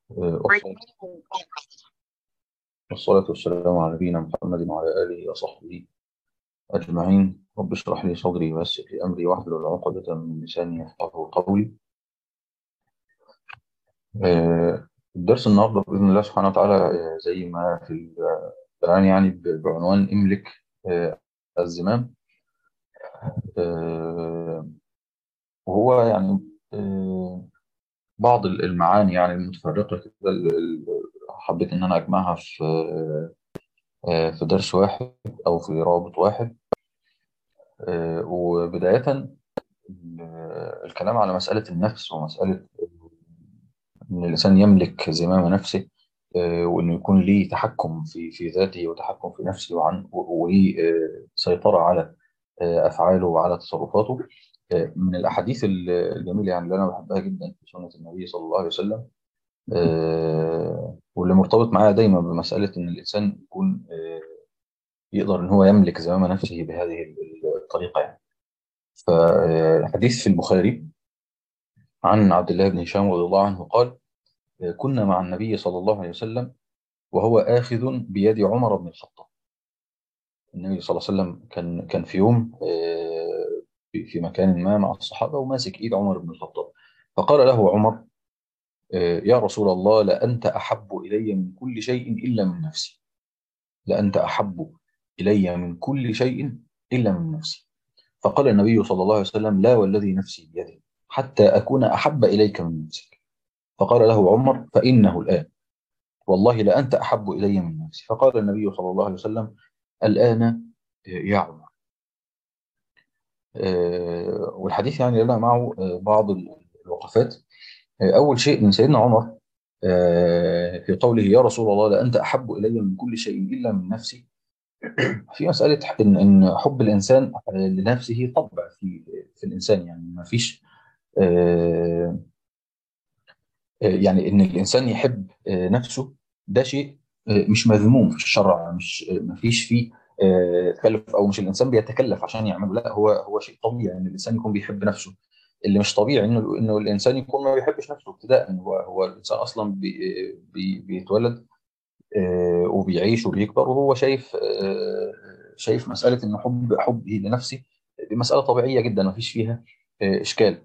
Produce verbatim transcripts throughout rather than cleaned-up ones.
أصلا والصلاة والسلام على نبينا محمد وعلى آله وصحبه أجمعين. رب اشرح لي صدري ويسر لي أمري واحلل عقدة من لساني يفقهوا قولي. آه، الدرس النهارده بإذن الله سبحانه وتعالى، آه، زي ما في البيان يعني ب- بعنوان املك آه، الزمام. آه، وهو يعني آه، بعض المعاني يعني المتفرقة كده، ال- ال- حبيت إن أنا أجمعها في آه، في درس واحد أو في رابط واحد. آه، وبداية ال- الكلام على مسألة النفس ومسألة إن الإنسان يملك زمام نفسه، آه، وإنه يكون ليه تحكم في في ذاته وتحكم في نفسه وعن وليه آه، سيطرة على آه، أفعاله وعلى تصرفاته. آه، من الأحاديث ال- الجميلة يعني اللي أنا بحبها جدا في سنة النبي صلى الله عليه وسلم، آه، واللي مرتبط معايا دايما بمسألة إن الإنسان يكون آه، يقدر إن هو يملك زمام نفسه بهذه الطريقة يعني. فحديث في البخاري عن عبد الله بن هشام رضي الله عنه قال: كنا مع النبي صلى الله عليه وسلم وهو آخذ بيد عمر بن الخطاب. النبي صلى الله عليه وسلم كان كان في يوم آه، في في مكان ما مع الصحابة وماسك إيد عمر بن الخطاب، فقال له عمر: آه، يا رسول الله، لأنت أحب إلي من كل شيء إلا من نفسي. لأنت أحب إلي من كل شيء إلا من نفسي. فقال النبي صلى الله عليه وسلم: لا والذي نفسي بيده، حتى أكون أحب إليك من نفسك. فقال له عمر: فإنه الآن، والله لأنت أحب إلي من نفسي. فقال النبي صلى الله عليه وسلم: الآن يا عمر. آه، والحديث يعني لنا معه آه، بعض الوقفات. آه، أول شيء من سيدنا عمر آه، في قوله: يا رسول الله، لأنت أحب إلي من كل شيء إلا من نفسي. في مسألة إن إن حب الإنسان آه، لنفسه طبع في في الإنسان، يعني ما فيش آه، آه، يعني ان الانسان يحب آه، نفسه، ده شيء آه، مش مذموم في الشرع، مش آه، ما فيش فيه آه، تكلف، او مش الانسان بيتكلف عشان يعمله، لا، هو هو شيء طبيعي ان الانسان يكون بيحب نفسه. اللي مش طبيعي انه انه الانسان يكون ما بيحبش نفسه ابتداء. هو هو الانسان اصلا بي بي بيتولد آه، وبيعيش وبيكبر وهو شايف آه، شايف مساله انه حب حبه لنفسه دي مساله طبيعيه جدا، ما فيش فيها آه، اشكال.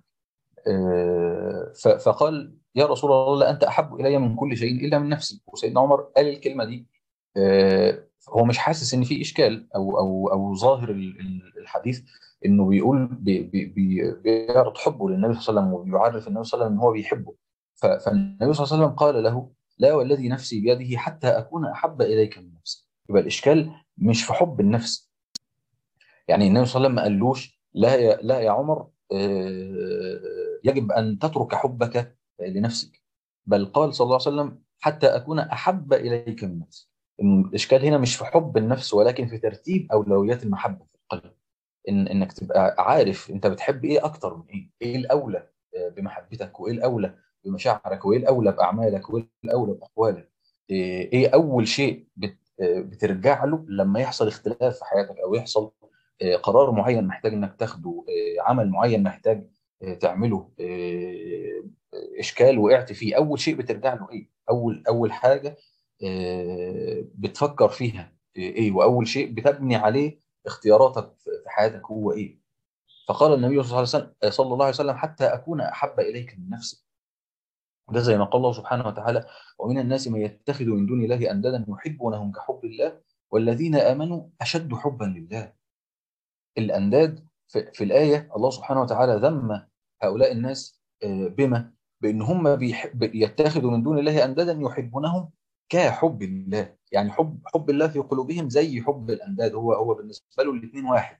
آه، ف- فقال: يا رسول الله، لا أنت أحب إلي من كل شيء إلا من نفسي. وسيدنا عمر قال الكلمة دي آه، هو مش حاسس إن في إشكال أو أو أو ظاهر ال- ال- الحديث إنه بيقول بي بي بي بيعرض حبه للنبي صلى الله عليه وسلم وبيعرف النبي صلى الله عليه وسلم إن هو بيحبه. ف- فالنبي صلى الله عليه وسلم قال له: لا والذي نفسي بيده، حتى أكون أحب إليك من نفسي. يبقى الإشكال مش في حب النفس. يعني النبي صلى الله عليه وسلم ما قالوش: لا يا لا يا عمر، آه، يجب ان تترك حبك لنفسك، بل قال صلى الله عليه وسلم: حتى اكون احب اليك من نفسي. إن الاشكال هنا مش في حب النفس، ولكن في ترتيب اولويات المحبه في القلب. ان انك تبقى عارف انت بتحب ايه اكتر من ايه، ايه الاولى آه، بمحبتك، وايه الاولى بمشاعرك، وايه الاولى باعمالك، وايه الاولى باقوالك. ايه إيه اول شيء بت آه، بترجع له لما يحصل اختلاف في حياتك، او يحصل آه، قرار معين محتاج انك تاخده، آه، عمل معين محتاج آه، تعمله، آه، اشكال وقعت فيه، اول شيء بترجع له ايه، اول اول حاجه آه، بتفكر فيها ايه، واول شيء بتبني عليه اختياراتك في في حياتك هو ايه. فقال النبي صلى الله عليه وسلم صلى الله عليه وسلم: حتى اكون احب اليك من نفسي. ده زي ما قال الله سبحانه وتعالى: ومن الناس من يتخذ من دون الله اندادا يحبونهم كحب الله والذين امنوا اشد حبا لله. الانداد في, في الايه الله سبحانه وتعالى ذم هؤلاء الناس آه، بما بان هم بيحب يتخذوا من دون الله اندادا يحبونهم كحب الله، يعني حب حب الله في قلوبهم زي حب الانداد، هو هو بالنسبه له الاثنين واحد.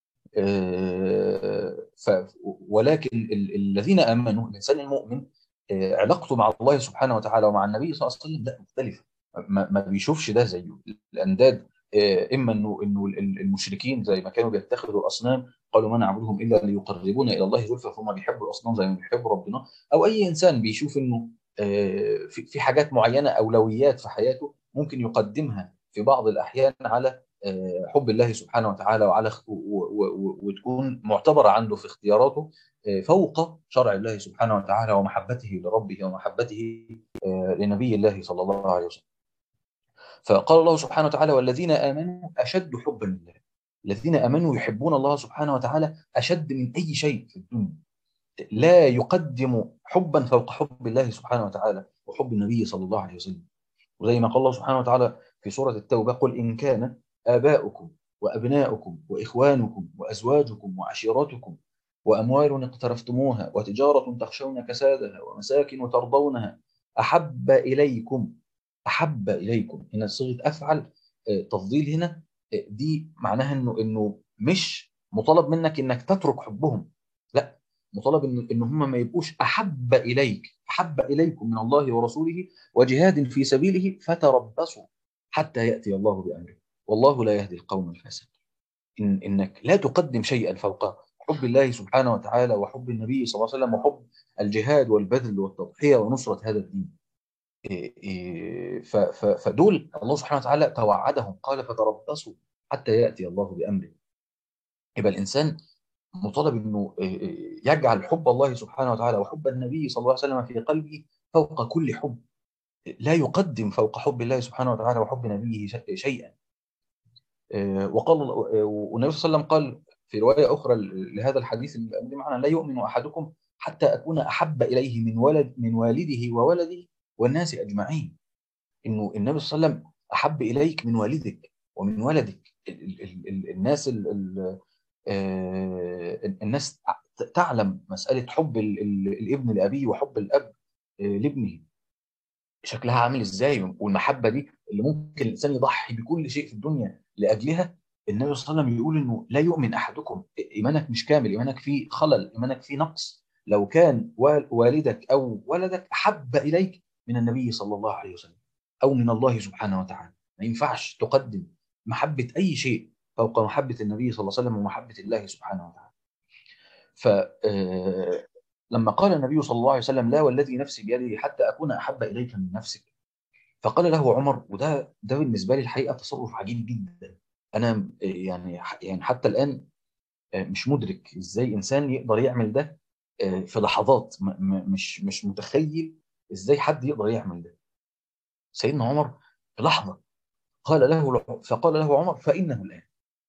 آه، ف ولكن ال- الذين امنوا، الانسان المؤمن آه، علاقته مع الله سبحانه وتعالى ومع النبي صلى الله عليه وسلم لا، مختلفه. ما, ما بيشوفش ده زيه. الانداد آه، اما انه انه ال- المشركين زي ما كانوا بيتخذوا الاصنام، قالوا ما نعبدهم الا ليقربونا الى الله زلفى، فهم بيحبوا الاصنام زي ما بيحبوا ربنا. او اي انسان بيشوف انه آه، في في حاجات معينه، اولويات في حياته ممكن يقدمها في بعض الاحيان على حب الله سبحانه وتعالى وعلى وتكون معتبرة عنده في اختياراته فوق شرع الله سبحانه وتعالى ومحبته لربه ومحبته لنبي الله صلى الله عليه وسلم. فقال الله سبحانه وتعالى: والذين آمنوا أشد حبا لله. الذين آمنوا يحبون الله سبحانه وتعالى أشد من أي شيء في الدنيا. لا يقدم حبا فوق حب الله سبحانه وتعالى وحب النبي صلى الله عليه وسلم. وزي ما قال الله سبحانه وتعالى في سورة التوبة: قل إن كان آباؤكم وأبناؤكم وإخوانكم وأزواجكم وعشيرتكم وأموال اقترفتموها وتجارة تخشون كسادها ومساكن ترضونها أحب إليكم. أحب إليكم هنا صيغة أفعل تفضيل. هنا دي معناها إنه إنه مش مطالب منك إنك تترك حبهم، لا، مطالب إن إن هم ما يبقوش أحب إليك. أحب إليكم من الله ورسوله وجهاد في سبيله فتربصوا حتى يأتي الله بأمره والله لا يهدي القوم الفاسقين. إن إنك لا تقدم شيئا فوق حب الله سبحانه وتعالى وحب النبي صلى الله عليه وسلم وحب الجهاد والبذل والتضحية ونصرة هذا الدين. فدول الله سبحانه وتعالى توعدهم، قال: فتربصوا حتى يأتي الله بأمره. يبقى الإنسان مطالب انه يجعل حب الله سبحانه وتعالى وحب النبي صلى الله عليه وسلم في قلبه فوق كل حب. لا يقدم فوق حب الله سبحانه وتعالى وحب نبيه شيئا. وقال والنبي صلى الله عليه وسلم قال في رواية أخرى لهذا الحديث الذي معنا: لا يؤمن أحدكم حتى أكون أحب إليه من ولد من والده وولده والناس أجمعين. إنه النبي صلى الله عليه وسلم أحب إليك من والدك ومن ولدك. ال ال ال الناس ال ال الناس تعلم مسألة حب الابن لأبيه وحب الأب لابنه شكلها عامل إزاي، والمحبة دي اللي ممكن الإنسان يضحي بكل شيء في الدنيا لأجلها. النبي صلى الله عليه وسلم يقول إنه لا يؤمن أحدكم، إيمانك مش كامل، إيمانك فيه خلل، إيمانك فيه نقص لو كان والدك أو ولدك أحب إليك من النبي صلى الله عليه وسلم أو من الله سبحانه وتعالى. ما ينفعش تقدم محبة أي شيء فوق محبة النبي صلى الله عليه وسلم ومحبة الله سبحانه وتعالى. فلما قال النبي صلى الله عليه وسلم: لا والذي نفسي بيده حتى أكون أحب إليك من نفسك، فقال له عمر، وده ده بالنسبة لي الحقيقة تصرف عجيب جدا. أنا يعني يعني حتى الآن مش مدرك إزاي إنسان يقدر يعمل ده في لحظات، مش مش متخيل إزاي حد يقدر يعمل ده. سيدنا عمر في لحظة قال له فقال له عمر: فإنه الآن.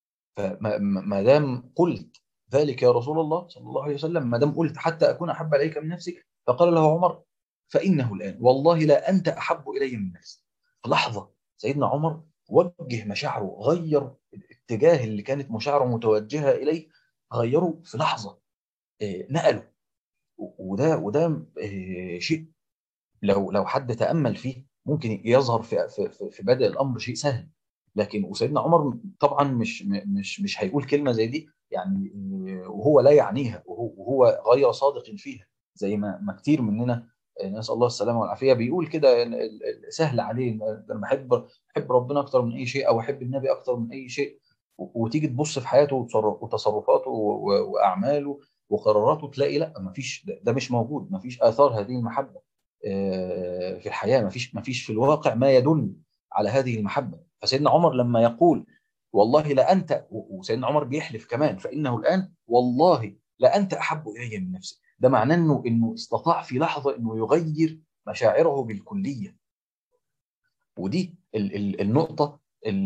فما دام قلت ذلك يا رسول الله صلى الله عليه وسلم، ما دام قلت حتى أكون أحب إليك من نفسك، فقال له عمر: فإنه الآن، والله لا أنت أحب إلي من نفسي. في لحظة سيدنا عمر وجه مشاعره، غير الاتجاه اللي كانت مشاعره متوجهة إليه، غيره في لحظة، نقله. وده وده شيء لو لو حد تأمل فيه ممكن يظهر في في في بدء الأمر شيء سهل، لكن وسيدنا عمر طبعا مش مش مش هيقول كلمة زي دي يعني وهو لا يعنيها، وهو وهو غير صادق فيها، زي ما ما كتير مننا نسأل الله السلامة والعافية بيقول كده سهل عليه لما احب احب ربنا اكتر من اي شيء او احب النبي اكتر من اي شيء، وتيجي تبص في حياته وتصرفاته واعماله وقراراته تلاقي لا، ما فيش، ده مش موجود، ما فيش آثار هذه المحبة في الحياة، ما فيش ما فيش في الواقع ما يدل على هذه المحبة. فسيدنا عمر لما يقول: والله لا أنت، وسيدنا عمر بيحلف كمان: فإنه الآن، والله لا أنت أحب إلي من نفسي، ده معناه إنه إنه استطاع في لحظة إنه يغير مشاعره بالكلية. ودي ال ال النقطة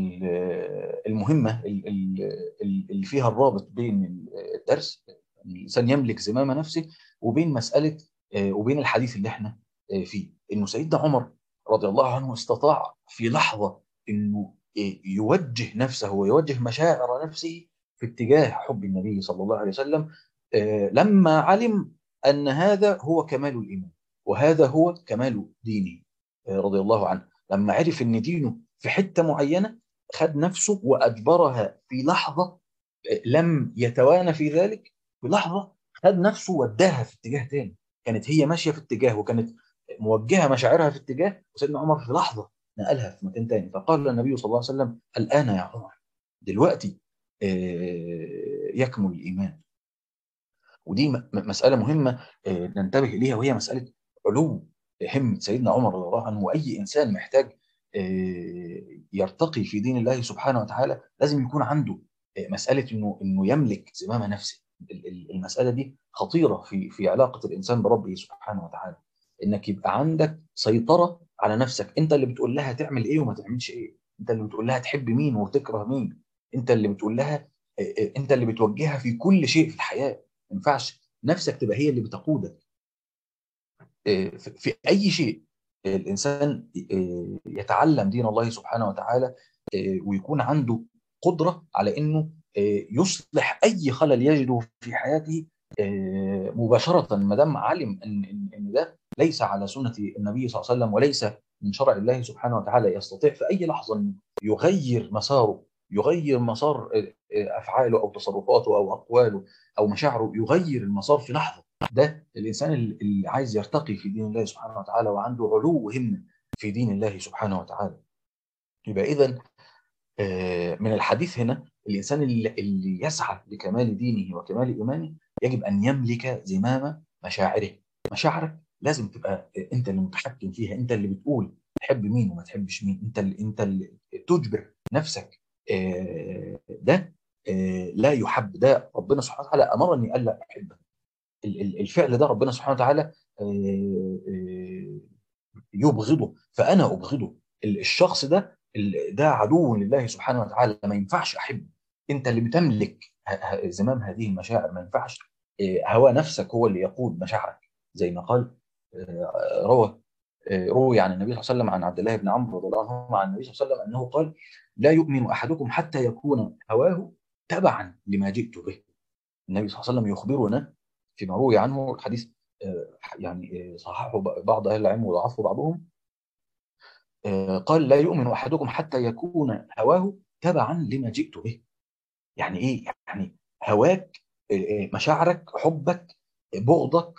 المهمة اللي فيها الرابط بين الدرس، الإنسان يملك زمام نفسه، وبين مسألة وبين الحديث اللي احنا فيه، إنه سيدنا عمر رضي الله عنه استطاع في لحظة إنه يوجه نفسه ويوجه مشاعر نفسه في اتجاه حب النبي صلى الله عليه وسلم، لما علم أن هذا هو كمال الإيمان وهذا هو كمال دينه رضي الله عنه. لما عرف ان دينه في حتة معينة خد نفسه وأجبرها في لحظة، لم يتوانى في ذلك، في لحظة خد نفسه وداها في اتجاه تاني، كانت هي ماشية في اتجاه وكانت موجهة مشاعرها في اتجاه، وسيدنا عمر في لحظة نقلها في مكان تاني. فقال النبي صلى الله عليه وسلم: الآن يا عمر، دلوقتي يكمل الإيمان. ودي مسألة مهمة ننتبه إليها، وهي مسألة علو همة سيدنا عمر رضي الله عنه. وأي إنسان محتاج يرتقي في دين الله سبحانه وتعالى لازم يكون عنده مساله انه انه يملك زمام نفسه. المساله دي خطيره في في علاقه الانسان بربه سبحانه وتعالى، انك يبقى عندك سيطره على نفسك. انت اللي بتقول لها تعمل ايه وما تعملش ايه، انت اللي بتقول لها تحب مين وتكره مين، انت اللي بتقول لها، انت اللي بتوجهها في كل شيء في الحياه. ما ينفعش نفسك تبقى هي اللي بتقودك في اي شيء. الانسان يتعلم دين الله سبحانه وتعالى ويكون عنده قدره على انه يصلح اي خلل يجده في حياته مباشره، ما دام علم ان ان إن ده ليس على سنه النبي صلى الله عليه وسلم وليس من شرع الله سبحانه وتعالى. يستطيع في اي لحظه أن يغير مساره، يغير مسار افعاله او تصرفاته او اقواله او مشاعره، يغير المسار في لحظه. ده الانسان اللي عايز يرتقي في دين الله سبحانه وتعالى وعنده علو همه في دين الله سبحانه وتعالى. يبقى اذا من الحديث هنا الانسان اللي, اللي يسعى لكمال دينه وكمال ايمانه يجب ان يملك زمام مشاعره. مشاعرك لازم تبقى انت اللي متحكم فيها، انت اللي بتقول تحب مين وما تحبش مين، انت اللي انت اللي تجبر نفسك. ده لا يحب، ده ربنا سبحانه وتعالى امرني الا احبه. الفعل ده ربنا سبحانه وتعالى يبغضه، فانا ابغضه. الشخص ده ده عدو لله سبحانه وتعالى، ما ينفعش احبه. انت اللي بتملك زمام هذه المشاعر، ما ينفعش هوى نفسك هو اللي يقود مشاعرك. زي ما قال روى روي عن النبي صلى الله عليه وسلم عن عبد الله بن عمرو رضي الله عنهما عن النبي صلى الله عليه وسلم انه قال: لا يؤمن احدكم حتى يكون هواه تبعا لما جئت به. النبي صلى الله عليه وسلم يخبرنا فيما روي عنه الحديث، يعني صححه بعض اهل العلم وضعفه بعضهم، قال: لا يؤمن احدكم حتى يكون هواه تبعا لما جئت به. يعني ايه؟ يعني هواك، مشاعرك، حبك، بغضك،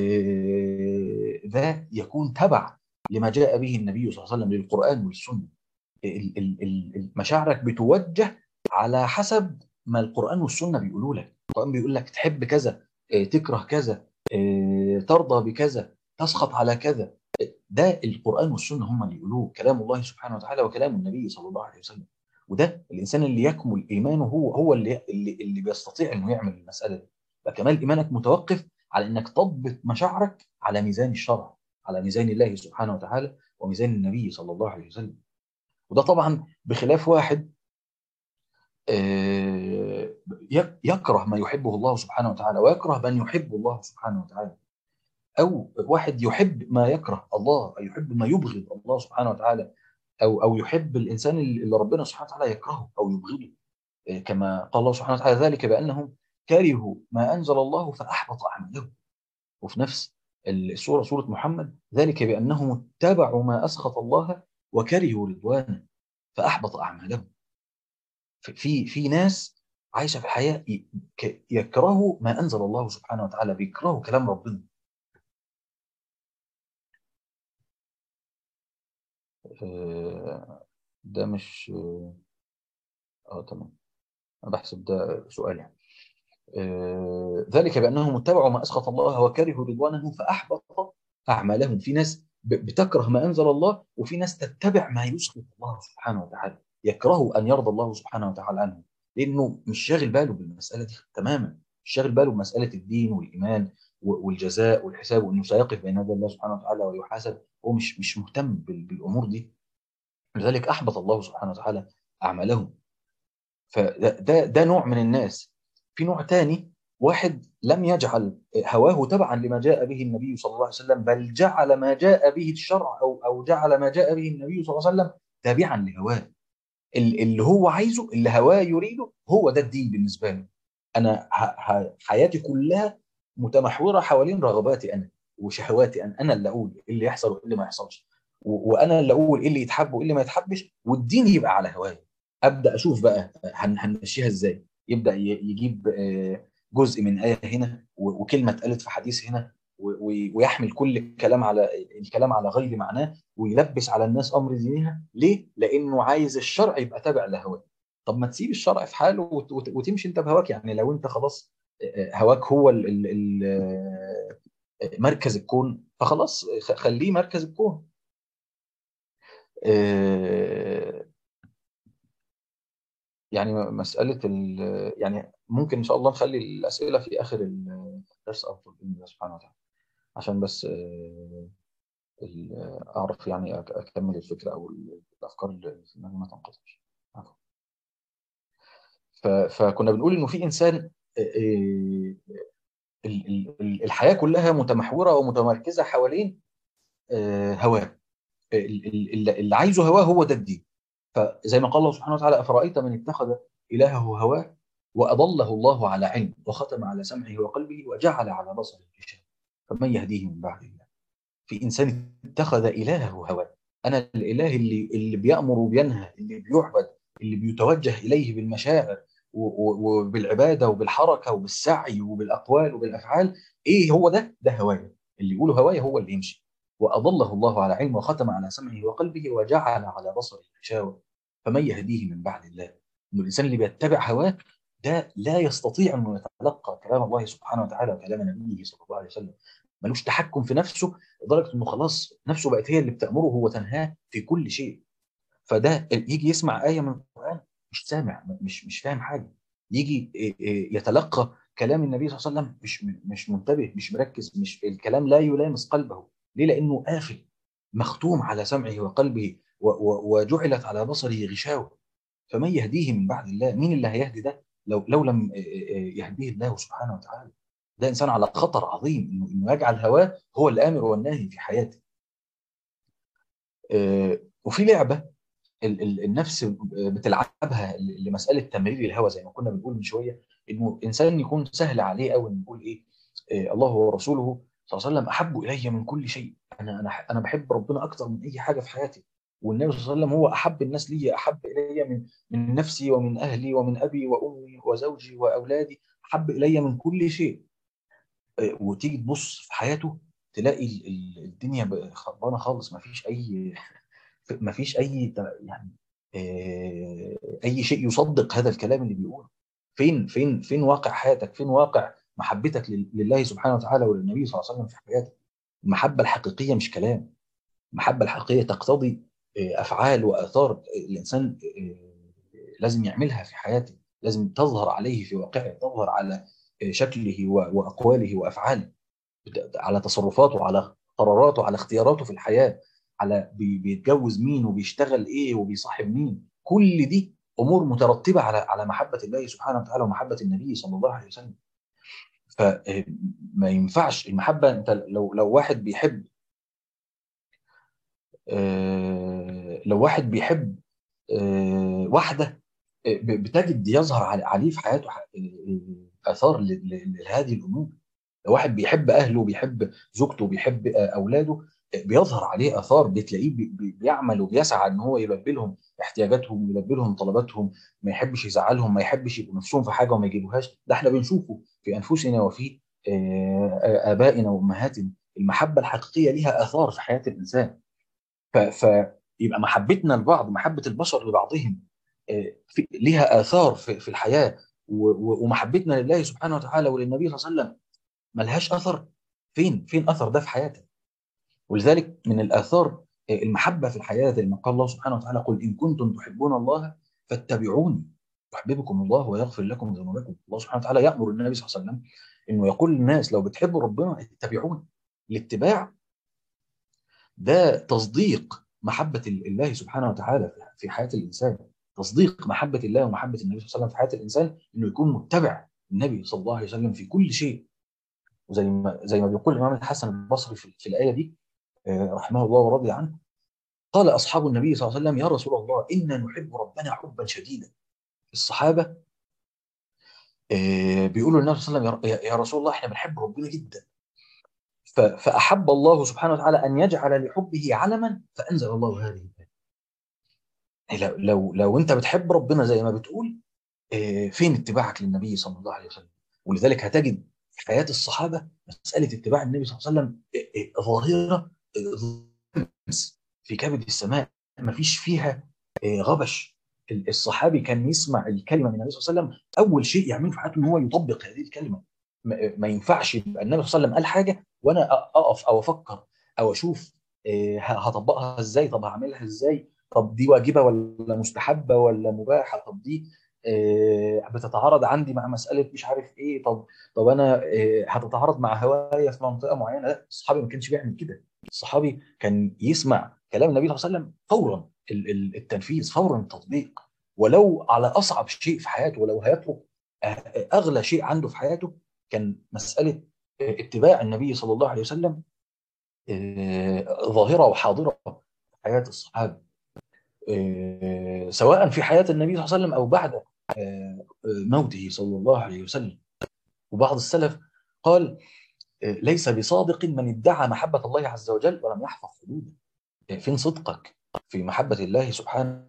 ذا يكون تبع لما جاء به النبي صلى الله عليه وسلم، للقرآن والسنة. مشاعرك بتوجه على حسب ما القرآن والسنة بيقولوا لك. القرآن بيقول لك تحب كذا، تكره كذا، ترضى بكذا، تسخط على كذا. ده القرآن والسنة هم اللي يقولوه، كلام الله سبحانه وتعالى وكلام النبي صلى الله عليه وسلم. وده الإنسان اللي يكمل إيمانه هو هو اللي اللي, اللي بيستطيع إنه يعمل المسألة دي. فكمال إيمانك متوقف على إنك تضبط مشاعرك على ميزان الشرع، على ميزان الله سبحانه وتعالى وميزان النبي صلى الله عليه وسلم. وده طبعا بخلاف واحد يكره ما يحبه الله سبحانه وتعالى ويكره من يحب الله سبحانه وتعالى، أو واحد يحب ما يكره الله، أو يحب ما يبغض الله سبحانه وتعالى، أو أو يحب الإنسان اللي ربنا سبحانه وتعالى يكرهه أو يبغضه. كما قال الله سبحانه وتعالى: ذلك بأنهم كرهوا ما أنزل الله فأحبط أعمالهم. وفي نفس السورة، سورة محمد: ذلك بأنهم اتبعوا ما أسخط الله وكرهوا رضوانه فأحبط أعمالهم. في في ناس عايشة في الحياة يكرهوا ما أنزل الله سبحانه وتعالى، بيكرهوا كلام ربنا. ده مش اه تمام، انا بحسب ده سؤال يعني. آه ذلك بانهم اتبعوا ما اسخط الله وكرهوا رضوانه فاحبط اعمالهم. في ناس بتكره ما انزل الله، وفي ناس تتبع ما يسخط الله سبحانه وتعالى، يكرهوا ان يرضى الله سبحانه وتعالى عنهم، لانه مش شاغل باله بالمساله دي تماما، مش شاغل باله بمساله الدين والايمان والجزاء والحساب، وانه سيقف بين يدي الله سبحانه وتعالى ويحاسب. هو مش مش مهتم بالامور دي، لذلك احبط الله سبحانه وتعالى اعمالهم. فده ده, ده نوع من الناس. في نوع تاني، واحد لم يجعل هواه تبعا لما جاء به النبي صلى الله عليه وسلم، بل جعل ما جاء به الشرع او او جعل ما جاء به النبي صلى الله عليه وسلم تابعا لهواه. اللي هو عايزه، اللي هواه يريده، هو ده الدين بالنسبه له. انا حياتي كلها متمحوره حوالين رغباتي انا وشهواتي انا، انا اللي اقول ايه اللي يحصل وايه اللي ما يحصلش، وانا اللي اقول ايه اللي يتحب وايه اللي ما يتحبش، والدين يبقى على هوايا. ابدا اشوف بقى هنمشيها ازاي. يبدا يجيب جزء من ايه هنا وكلمه اتقالت في حديث هنا، ويحمل كل الكلام على الكلام على غير معناه، ويلبس على الناس امر دينها. ليه؟ لانه عايز الشرع يبقى تابع لهواه. طب ما تسيب الشرع في حاله وتمشي انت بهواك. يعني لو انت خلاص هواك هو ال ال مركز الكون، فخلاص خليه مركز الكون. يعني مساله ال... يعني ممكن ان شاء الله نخلي الاسئله في اخر الدرس افضل باذن الله سبحانه وتعالى، عشان بس آه، ال- اعرف يعني أك- اكمل الفكره او الافكار اللي في دماغي ما تنقطعش. عفوا. ف- فكنا بنقول انه في انسان آه، آه، ال- ال- ال- الحياه كلها متمحوره ومتمركزه حوالين آه، هواه. ال- ال- ال- اللي عايزه هواه هو ده الدين. فزي ما قال الله سبحانه وتعالى: افرايت من اتخذ الهه هواه واضله الله على علم وختم على سمعه وقلبه وجعل على بصره غشاوة فمن يهديه من بعد الله. في انسان اتخذ الهه هواه. انا الاله اللي اللي بيامر وبينهى، اللي بيعبد، اللي بيتوجه اليه بالمشاعر و- و- وبالعباده وبالحركه وبالسعي وبالاقوال وبالافعال. ايه هو ده؟ ده هوايه. اللي يقوله هوايه هو اللي يمشي. واضله الله على علم وختم على سمعه وقلبه وجعل على بصره غشاوه فمن يهديه من بعد الله. انه الانسان اللي بيتبع هواه ده لا يستطيع انه يتلقى كلام الله سبحانه وتعالى وكلام نبيه صلى الله عليه وسلم. ملوش تحكم في نفسه لدرجه انه خلاص نفسه بقت هي اللي بتامره وتنهاه في كل شيء. فده يجي يسمع ايه من القران مش سامع، مش مش فاهم حاجه. يجي إيه إيه يتلقى كلام النبي صلى الله عليه وسلم مش مش منتبه، مش مركز، مش الكلام لا يلامس قلبه. ليه؟ لانه قافل، مختوم على سمعه وقلبه و- و- وجعلت على بصره غشاوه. فمن يهديه من بعد الله؟ مين اللي هيهدي ده لو لو لم يهديه الله سبحانه وتعالى؟ ده انسان على خطر عظيم انه انه يجعل هواه هو الامر والناهي في حياته. آه، وفي لعبه ال- ال- النفس بتلعبها لمساله تمرير الهوى، زي ما كنا بنقول من شويه، انه انسان يكون سهل عليه قوي نقول ايه؟ آه، الله ورسوله صلى الله عليه وسلم احب الي من كل شيء. انا انا انا بحب ربنا اكتر من اي حاجه في حياتي. والنبي صلى الله عليه وسلم هو احب الناس لي، احب الي من من نفسي ومن اهلي ومن ابي وامي وزوجي واولادي، احب الي من كل شيء. آه، وتيجي تبص في حياته تلاقي ال- ال- الدنيا بقى خربانه خالص. ما فيش اي ما فيش اي ت- يعني آه، اي شيء يصدق هذا الكلام اللي بيقوله. فين فين فين واقع حياتك؟ فين واقع محبتك لل- لله سبحانه وتعالى وللنبي صلى الله عليه وسلم في حياتك؟ المحبه الحقيقيه مش كلام. المحبه الحقيقيه تقتضي آه، افعال واثار الانسان آه، لازم يعملها في حياته، لازم تظهر عليه في واقعه، تظهر على آه، شكله و- واقواله وافعاله، على تصرفاته، على قراراته، على اختياراته في الحياة، على بي- بيتجوز مين وبيشتغل ايه وبيصاحب مين. كل دي امور مترتبة على على محبة الله سبحانه وتعالى ومحبة النبي صلى الله عليه وسلم. فما ينفعش المحبة. انت لو لو واحد بيحب آه، لو واحد بيحب آه، واحدة، آه، ب- بتجد يظهر على- عليه في حياته ح- آه، آه، آثار ل- ل- لهذه الأمور. لو واحد بيحب أهله، بيحب زوجته، بيحب آه، أولاده، آه، بيظهر عليه آثار. بتلاقيه بي- بي- بيعمل وبيسعى إن هو يلبي لهم احتياجاتهم، يلبي لهم طلباتهم، ما يحبش يزعلهم، ما يحبش يبقوا نفسهم في حاجة وما يجيبوهاش. ده احنا بنشوفه في أنفسنا وفي آه، آه، آبائنا وأمهاتنا. المحبة الحقيقية لها آثار في حياة الإنسان. ف- فيبقى محبتنا لبعض، محبة البشر لبعضهم، آه، في ليها آثار في في الحياة. و- و- ومحبتنا لله سبحانه وتعالى وللنبي صلى الله عليه وسلم ملهاش أثر. فين فين أثر ده في حياتك؟ ولذلك من الآثار آه، المحبة في الحياة، زي ما قال الله سبحانه وتعالى: قل إن كنتم تحبون الله فاتبعوني يحببكم الله ويغفر لكم ذنوبكم. الله سبحانه وتعالى يأمر النبي صلى الله عليه وسلم إنه يقول للناس: لو بتحبوا ربنا اتبعوني. الاتباع ده تصديق محبة الله سبحانه وتعالى في حياة الإنسان. تصديق محبة الله ومحبة النبي صلى الله عليه وسلم في حياة الإنسان إنه يكون متبع النبي صلى الله عليه وسلم في كل شيء. وزي ما زي ما بيقول الإمام الحسن البصري في, في الآية دي آه، رحمه الله ورضي عنه: قال أصحاب النبي صلى الله عليه وسلم: يا رسول الله إنا نحب ربنا حبا شديدا. الصحابة آه، بيقولوا للنبي صلى الله عليه وسلم: يا يا رسول الله إحنا بنحب ربنا جدا. ف- فأحب الله سبحانه وتعالى أن يجعل لحبه علما فأنزل الله هذه الآية. لو لو لو انت بتحب ربنا زي ما بتقول، آه، فين اتباعك للنبي صلى الله عليه وسلم؟ ولذلك هتجد في حياة الصحابة مسألة اتباع النبي صلى الله عليه وسلم آه، آه، ظاهرة، آه، ظلمس في كبد السماء، ما فيش فيها آه، غبش. ال- الصحابي كان يسمع الكلمة من النبي صلى الله عليه وسلم، أول شيء يعمله في حياته إن هو يطبق هذه الكلمة. ما ما ينفعش يبقى النبي صلى الله عليه وسلم قال حاجة وأنا أ- أقف أو أفكر أو أشوف آه، ه- هطبقها إزاي، طب هعملها إزاي، طب دي واجبة ولا مستحبة ولا مباحة، طب دي آه، بتتعارض عندي مع مساله مش عارف ايه. طب طب انا آه، هتتعارض مع هوايا في منطقه معينه. لا، الصحابي ما كانش بيعمل كده. الصحابي كان يسمع كلام النبي صلى الله عليه وسلم فورا ال- ال- التنفيذ، فورا التطبيق، ولو على اصعب شيء في حياته، ولو هيترك آه، آه، اغلى شيء عنده في حياته. كان مساله آه، اتباع النبي صلى الله عليه وسلم آه، ظاهره وحاضره في حياه الصحابه، آه، سواء في حياه النبي صلى الله عليه وسلم او بعد آه، آه، موته صلى الله عليه وسلم. وبعض السلف قال آه، ليس بصادق من ادعى محبه الله عز وجل ولم يحفظ حدوده. آه، فين صدقك في محبه الله سبحانه؟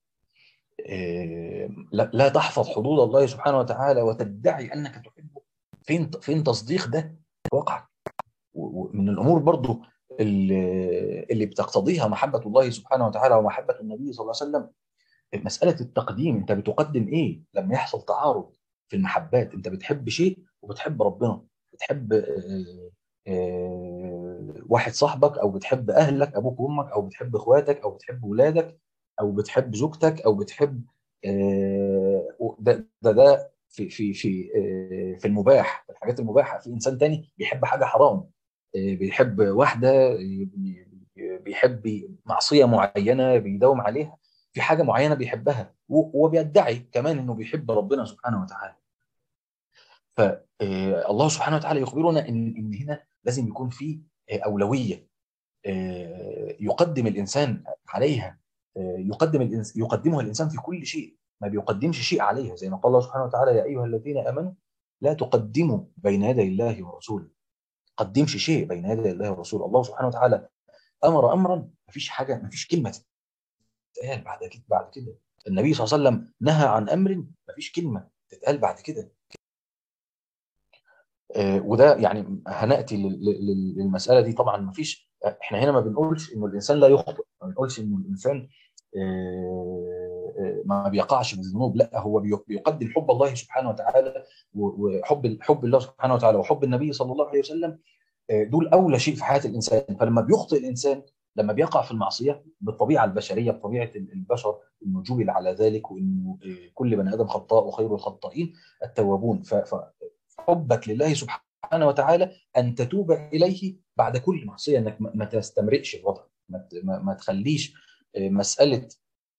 آه، لا لا تحفظ حدود الله سبحانه وتعالى وتدعي انك تحبه. فين فين تصديق ده واقع؟ ومن الامور برضو اللي, اللي بتقتضيها محبه الله سبحانه وتعالى ومحبه النبي صلى الله عليه وسلم مساله التقديم. انت بتقدم ايه لما يحصل تعارض في المحبات؟ انت بتحب شيء وبتحب ربنا، بتحب آه، آه، واحد صاحبك، او بتحب اهلك ابوك وامك، او بتحب اخواتك، او بتحب ولادك، او بتحب زوجتك، او بتحب آه، ده ده, ده في في في آه، في المباح، في الحاجات المباحه. في انسان تاني بيحب حاجه حرام، آه، بيحب واحده، آه، بيحب معصيه معينه بيداوم عليها، في حاجه معينه بيحبها، و- وبيدعي كمان انه بيحب ربنا سبحانه وتعالى. فالله سبحانه وتعالى يخبرنا ان ان هنا لازم يكون في آه، اولويه آه، يقدم الانسان عليها، آه، يقدم الإنس يقدمها الانسان في كل شيء، ما بيقدمش شيء عليها. زي ما قال الله سبحانه وتعالى: يا ايها الذين امنوا لا تقدموا بين يدي الله ورسوله. قدمش شيء بين يدي الله ورسوله. الله سبحانه وتعالى امر امرا، ما فيش حاجه، ما فيش كلمه تتقال بعد كده. بعد كده النبي صلى الله عليه وسلم نهى عن امر، ما فيش كلمه تتقال بعد كده. آه، وده يعني هناتي لل- لل- للمساله دي. طبعا ما فيش، احنا هنا ما بنقولش انه الانسان لا يخطئ، ما بنقولش انه الانسان آه، آه، ما بيقعش في الذنوب. لا، هو بي- بيقدم حب الله سبحانه وتعالى، و- وحب حب الله سبحانه وتعالى وحب النبي صلى الله عليه وسلم، دول اولى شيء في حياه الانسان. فلما بيخطئ الانسان، لما بيقع في المعصيه، بالطبيعه البشريه، بطبيعه البشر، انه جبل على ذلك، وانه كل بني ادم خطاء وخير الخطائين التوابون. ف- فحبك لله سبحانه وتعالى ان تتوب اليه بعد كل معصيه، انك ما ما تستمرئش الوضع، ما ت- ما- ما تخليش مساله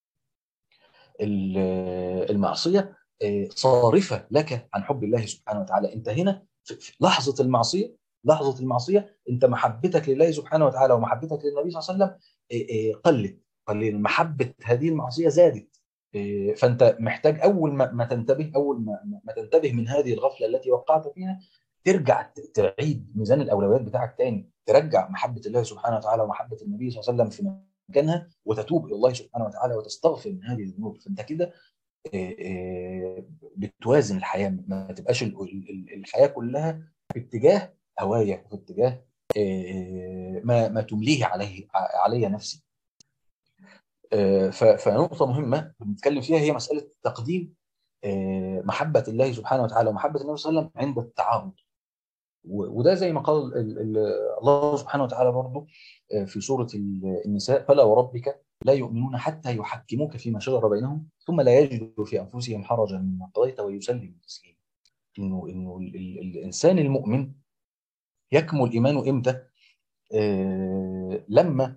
ال- المعصيه صارفه لك عن حب الله سبحانه وتعالى. انت هنا في في لحظه المعصيه، لحظه المعصيه انت محبتك لله سبحانه وتعالى ومحبتك للنبي صلى الله عليه وسلم إيه، إيه، قلت قليلا، محبه هذه المعصيه زادت. إيه، فانت محتاج اول ما ما تنتبه، اول ما ما ما تنتبه من هذه الغفله التي وقعت فيها، ترجع ت- تعيد ميزان الاولويات بتاعك تاني، ترجع محبه الله سبحانه وتعالى ومحبه النبي صلى الله عليه وسلم في مكانها، وتتوب الى الله سبحانه وتعالى وتستغفر من هذه الذنوب. فانت كده آه، آه، بتوازن الحياه، ما تبقاش ال- ال- الحياه كلها في اتجاه هوايه، وفي اتجاه آه، ما ما تمليه عليه علي نفسي. آه، ف- فنقطه مهمه بنتكلم فيها هي مساله تقديم آه، محبه الله سبحانه وتعالى ومحبه النبي صلى الله عليه وسلم عند التعارض. و- وده زي ما قال ال- ال- الله سبحانه وتعالى برضه آه، في سورة ال- النساء: فلا وربك لا يؤمنون حتى يحكموك فيما شجر بينهم ثم لا يجدوا في أنفسهم حرجا مما قضيت ويسلموا تسليما. إنه إنه ال- ال- الإنسان المؤمن يكمل إيمانه إمتى؟ آه، لما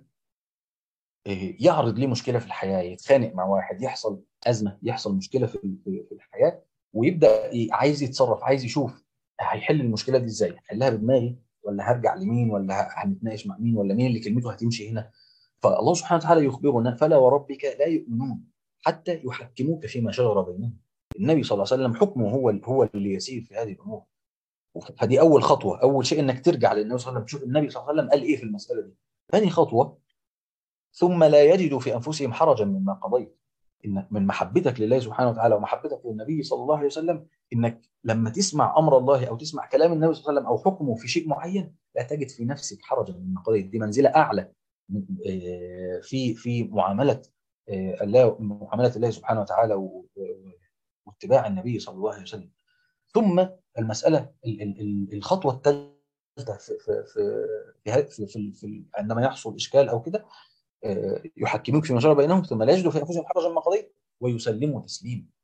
آه، يعرض ليه مشكلة في الحياة، يتخانق مع واحد، يحصل أزمة، يحصل مشكلة في في في الحياة، ويبدأ ي- عايز يتصرف، عايز يشوف هيحل المشكلة دي ازاي، هحلها بدماغي ولا هرجع لمين، ولا ه- هنتناقش مع مين، ولا مين اللي كلمته هتمشي هنا. فالله سبحانه وتعالى يخبرنا: فلا وربك لا يؤمنون حتى يحكموك فيما شجر بينهم. النبي صلى الله عليه وسلم حكمه هو هو اللي يسير في هذه الامور. فدي اول خطوه، اول شيء انك ترجع للنبي صلى الله عليه وسلم، تشوف النبي صلى الله عليه وسلم قال ايه في المساله دي. ثاني خطوه: ثم لا يجدوا في انفسهم حرجا مما قضيت. ان من محبتك لله سبحانه وتعالى ومحبتك للنبي صلى الله عليه وسلم، انك لما تسمع امر الله او تسمع كلام النبي صلى الله عليه وسلم او حكمه في شيء معين، لا تجد في نفسك حرجا مما قضيت. دي منزله اعلى آه، في في معامله آه، الله، معامله الله سبحانه وتعالى و- و- واتباع النبي صلى الله عليه وسلم. ثم المساله ال- ال- ال- الخطوه الثالثه في في في في, في, في عندما يحصل اشكال او كده، آه، يحكموك فيما شجر بينهم ثم لا يجدوا في انفسهم حرجا مما قضيت ويسلموا تسليما.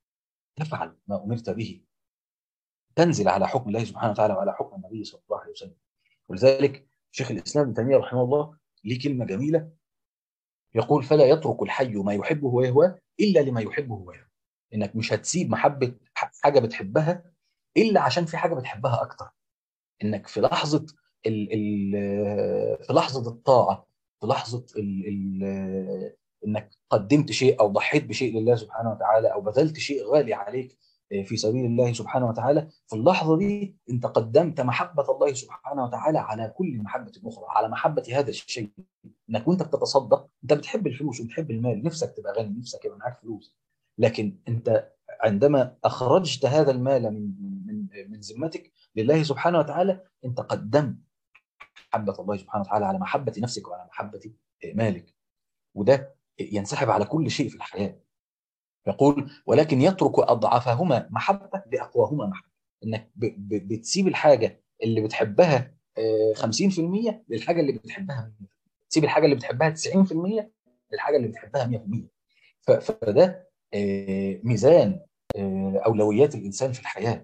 تفعل ما امرت به، تنزل على حكم الله سبحانه وتعالى وعلى حكم النبي صلى الله عليه وسلم. ولذلك شيخ الاسلام ابن تيميه رحمه الله ليه كلمه جميله، يقول: فلا يترك الحي ما يحبه ويهواه الا لما يحبه ويهواه. انك مش هتسيب محبه حاجه بتحبها الا عشان في حاجه بتحبها اكتر. انك في لحظه ال ال في لحظه الطاعه، في لحظه ال ال انك قدمت شيء او ضحيت بشيء لله سبحانه وتعالى، او بذلت شيء غالي عليك في سبيل الله سبحانه وتعالى، في اللحظه دي انت قدمت محبه الله سبحانه وتعالى على كل محبه اخرى، على محبه هذا الشيء. انك وانت بتتصدق انت بتحب الفلوس وبتحب المال، نفسك تبقى غني، نفسك يبقى معاك فلوس، لكن انت عندما اخرجت هذا المال من من من ذمتك لله سبحانه وتعالى، انت قدمت محبه الله سبحانه وتعالى على محبه نفسك وعلى محبه مالك. وده ينسحب على كل شيء في الحياه. يقول: ولكن يترك اضعفهما محبه لاقواهما محبه. انك ب ب بتسيب الحاجه اللي بتحبها آه، خمسين في المية للحاجه اللي بتحبها مية في المية. تسيب الحاجه اللي بتحبها تسعين في المية للحاجه اللي بتحبها مية في المية. ف- فده آه، ميزان آه، اولويات الانسان في الحياه.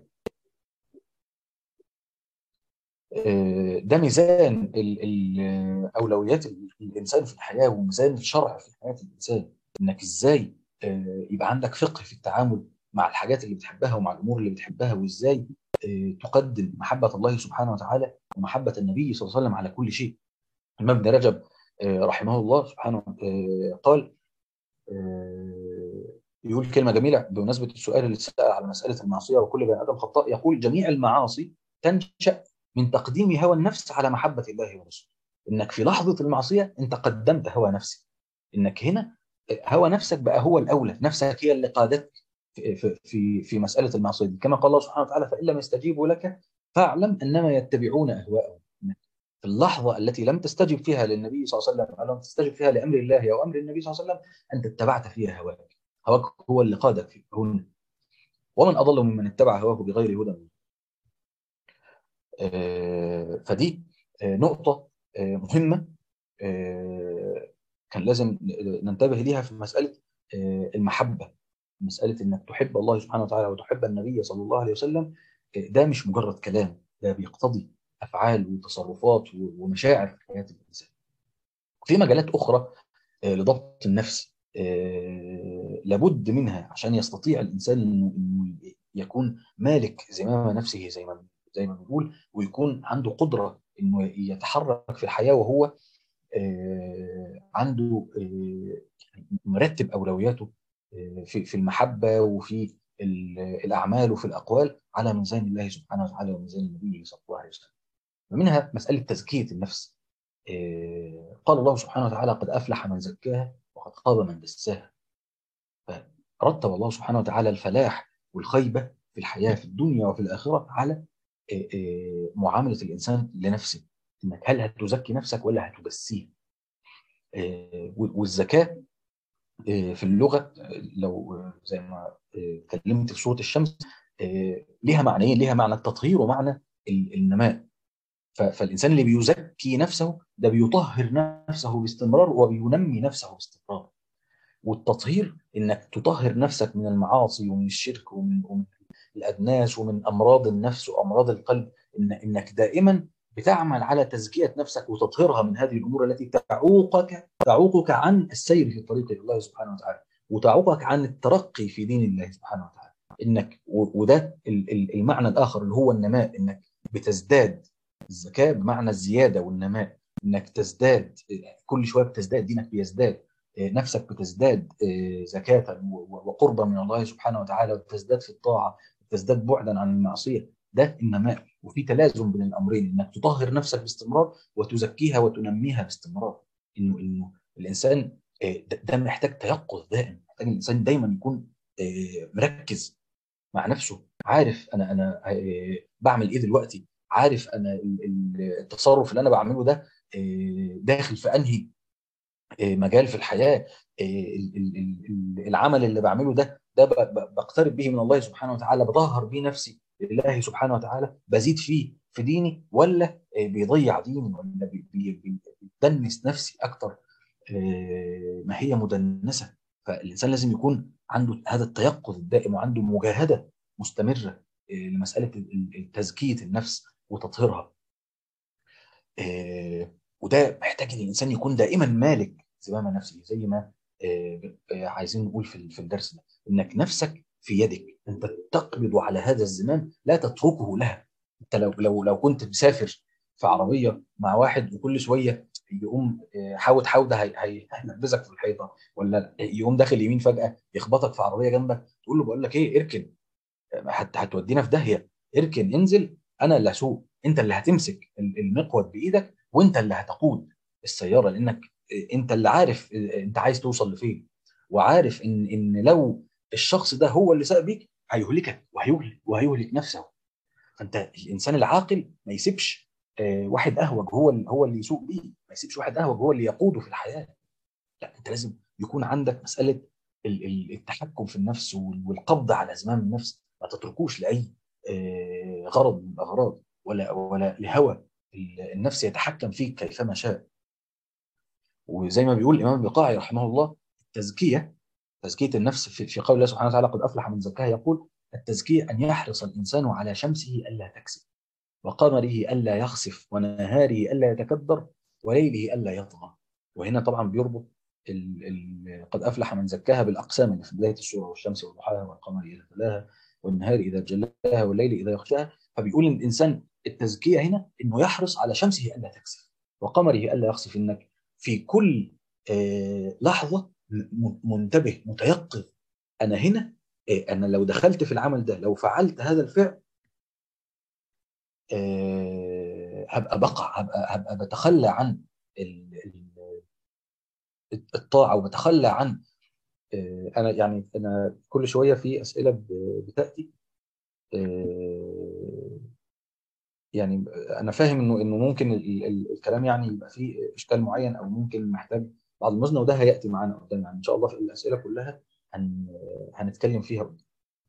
آه، ده ميزان ال- ال- اولويات ال- الانسان في الحياه، وميزان الشرع في حياه الانسان. انك ازاي آه، يبقى عندك فقه في التعامل مع الحاجات اللي بتحبها ومع الامور اللي بتحبها، وازاي آه، تقدم محبه الله سبحانه وتعالى ومحبه النبي صلى الله عليه وسلم على كل شيء. الإمام ابن رجب آه، رحمه الله سبحانه آه، قال آه، يقول كلمة جميلة بمناسبة السؤال اللي اتسأل على مسألة المعصية وكل بني آدم خطاء. يقول: جميع المعاصي تنشأ من تقديم هوى النفس على محبة الله ورسوله. إنك في لحظة المعصية أنت قدمت هوى نفسك. إنك هنا هوى نفسك بقى هو الأولى، نفسك هي اللي قادتك في في في في مسألة المعصية دي. كما قال الله سبحانه وتعالى: فإن لم يستجيبوا لك فاعلم أنما يتبعون أهواءهم. في اللحظة التي لم تستجب فيها للنبي صلى الله عليه وسلم، أو لم تستجب فيها لأمر الله أو أمر النبي صلى الله عليه وسلم، أنت اتبعت فيها هواك. هواك هو اللي قادك فيه هن. ومن أضل ممن اتبع هواه بغير هدى منه. آه، فدي آه، نقطة آه، مهمة. آه، كان لازم ننتبه ليها في مسألة آه، المحبة. مسألة إنك تحب الله سبحانه وتعالى وتحب النبي صلى الله عليه وسلم. آه، ده مش مجرد كلام، ده بيقتضي أفعال وتصرفات ومشاعر في حياة الإنسان. في مجالات أخرى آه، لضبط النفس آه، لابد منها عشان يستطيع الإنسان إنه إنه يكون مالك زمام نفسه، زي ما زي ما بنقول، ويكون عنده قدرة إنه يتحرك في الحياة وهو آه، عنده آه، مرتب أولوياته آه، في في المحبة وفي ال- الأعمال وفي الأقوال على ميزان الله سبحانه وتعالى وميزان النبي صلى الله عليه وسلم. ومنها مسألة تزكية النفس. آه، قال الله سبحانه وتعالى: قد أفلح من زكاها وقد خاب من دساها. فرتب الله سبحانه وتعالى الفلاح والخيبة في الحياة في الدنيا وفي الآخرة على آه، آه، معاملة الإنسان لنفسه. إنك هل هتزكي نفسك ولا هتدسيها. آه، والزكاة آه، في اللغة آه، لو آه، زي ما آه، اتكلمت في سورة الشمس آه، ليها معنيين: ليها معنى التطهير ومعنى ال- النماء. ف- فالإنسان اللي بيزكي نفسه ده بيطهر نفسه باستمرار وبينمي نفسه باستمرار. والتطهير إنك تطهر نفسك من المعاصي ومن الشرك ومن, ومن الأدناس ومن أمراض النفس وأمراض القلب. إن إنك دائما بتعمل على تزكية نفسك وتطهيرها من هذه الأمور التي تعوقك تعوقك عن السير في طريق الله سبحانه وتعالى، وتعوقك عن الترقي في دين الله سبحانه وتعالى. إنك و- وده ال- ال- المعنى الآخر اللي هو النماء. إنك بتزداد. الزكاة بمعنى الزيادة والنماء. إنك تزداد كل شوية، بتزداد دينك بيزداد، نفسك بتزداد زكاة وقربا من الله سبحانه وتعالى، وتزداد في الطاعة، وتزداد بعدا عن المعصية. ده النماء. وفي تلازم بين الأمرين، إنك تطهر نفسك باستمرار وتزكيها وتنميها باستمرار. إنه إنه الإنسان ده ده محتاج تيقظ دائم، محتاج الإنسان دايما يكون مركز مع نفسه، عارف أنا أنا بعمل إيه دلوقتي، عارف أنا التصرف اللي أنا بعمله ده داخل في أنهي مجال في الحياه. ال- ال- ال- العمل اللي بعمله ده ده ب- ب- بقترب به من الله سبحانه وتعالى، بطهر بيه نفسي لله سبحانه وتعالى، بزيد فيه في ديني، ولا بيضيع ديني، ولا بي- بي- بي- بيدنس نفسي اكتر ما هي مدنسه. فالانسان لازم يكون عنده هذا التيقظ الدائم، وعنده مجاهده مستمره لمساله تزكيه النفس وتطهيرها. وده محتاج ان الانسان يكون دائما مالك زمام نفسه، زي ما عايزين نقول في في الدرس ده، انك نفسك في يدك، انت تقبض على هذا الزمام لا تتركه لها. انت لو لو لو كنت مسافر في عربيه مع واحد وكل شويه يقوم حاود حوده هينبذك في الحيطه، ولا يقوم داخل يمين فجاه يخبطك في عربيه جنبك، تقول له بقول لك ايه اركن، حتى هتودينا في داهيه، اركن انزل، انا اللي هسوق، انت اللي هتمسك المقود بايدك وانت اللي هتقود السياره، لانك انت اللي عارف انت عايز توصل لفين، وعارف ان ان لو الشخص ده هو اللي ساق بيك هيهلكك وهيهلك وهيهلك نفسه. فانت الانسان العاقل ما يسيبش واحد اهوج هو اللي هو اللي يسوق بيه، ما يسيبش واحد اهوج هو اللي يقوده في الحياه. لا، انت لازم يكون عندك مساله التحكم في النفس والقبض على زمام النفس، ما تتركوش لاي غرض من الاغراض، ولا ولا لهوى النفس يتحكم فيك كيفما شاء. وزي ما بيقول الامام البقاعي رحمه الله، التزكيه تزكيه النفس في, في قول الله سبحانه وتعالى قد افلح من زكاها، يقول التزكيه ان يحرص الانسان على شمسه الا تكسف، وقمره الا يخسف، ونهاره الا يتكدر، وليله الا يطغى. وهنا طبعا بيربط ال ال قد افلح من زكاها بالاقسام اللي في بدايه السوره، والشمس وضحاها والقمر اذا تلاها والنهار اذا جلاها والليل اذا يغشاها. فبيقول ان الانسان التزكيه هنا انه يحرص على شمسه الا تكسف، وقمره الا يخسف، انك في كل آه لحظه منتبه متيقظ، انا هنا، آه انا لو دخلت في العمل ده، لو فعلت هذا الفعل، آه هبقى بقع، هبقى هبقى بتخلى عن الطاعه، وبتخلى عن آه انا يعني انا كل شويه في اسئله بتاتي، آه يعني انا فاهم انه انه ممكن ال ال الكلام يعني يبقى فيه اشكال معين، او ممكن محتاج بعض الموازنه، وده هياتي معانا قدام، يعني ان شاء الله في الاسئله كلها هن هنتكلم فيها.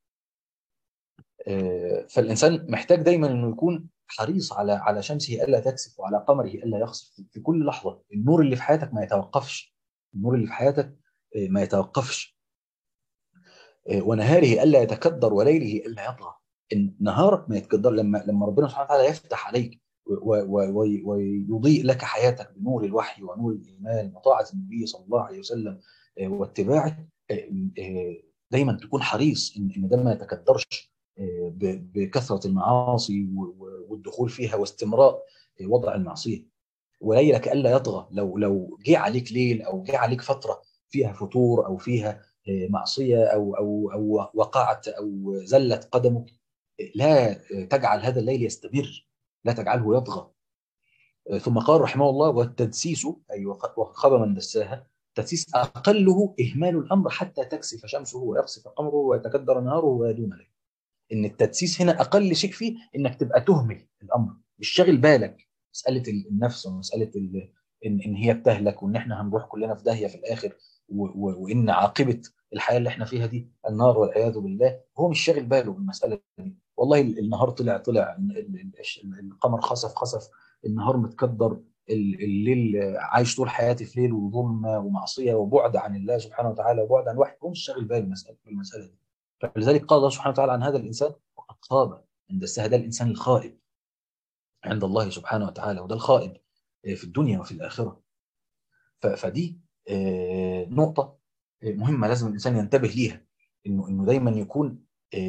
فالإنسان محتاج دايما إنه يكون حريص على على شمسه ألا تكسف، وعلى قمره ألا يخسف في كل لحظة. النور اللي في حياتك ما يتوقفش، النور اللي في حياتك ما يتوقفش، ونهاره ألا يتكدر، وليله ألا يطغى. إن نهارك ما يتكدر، لما لما ربنا سبحانه وتعالى يفتح عليك ويضيء لك حياتك بنور الوحي ونور الإيمان وطاعة النبي صلى الله عليه وسلم واتباعه، دايما تكون حريص إن إن ده ما يتكدرش بكثرة المعاصي والدخول فيها واستمراء وضع المعصية. وليلك ألا يطغى، لو لو جه عليك ليل أو جه عليك فترة فيها فتور أو فيها معصية أو أو أو وقعت أو زلت قدمك، لا تجعل هذا الليل يستمر، لا تجعله يطغى. ثم قال رحمه الله والتدسيس، أي وخاب من دساها، التدسيس أقله إهمال الأمر حتى تكسف شمسه ويخسف قمره ويتكدر نهاره ويدوم ليله. ان التدسيس هنا اقل شيء فيه انك تبقى تهمل الامر، مش شاغل بالك مساله النفس ومساله ان ان هي بتهلك، وان احنا هنروح كلنا في داهيه في الاخر، وان عاقبه الحياه اللي احنا فيها دي النار والعياذ بالله. هو مش شاغل باله بالمساله دي، والله النهار طلع طلع، القمر خسف خسف، النهار متكدر، الليل عايش طول حياتي في ليل وظلمه ومعصيه وبعد عن الله سبحانه وتعالى وبعد عن الوحي، هو مش شاغل باله بالمساله دي. فلذلك قال الله سبحانه وتعالى عن هذا الإنسان وقد خاب عند السهى، ده الإنسان الخائب عند الله سبحانه وتعالى، وده الخائب في الدنيا وفي الآخرة. فدي نقطة مهمة لازم الإنسان ينتبه ليها، إنه إنه دايما يكون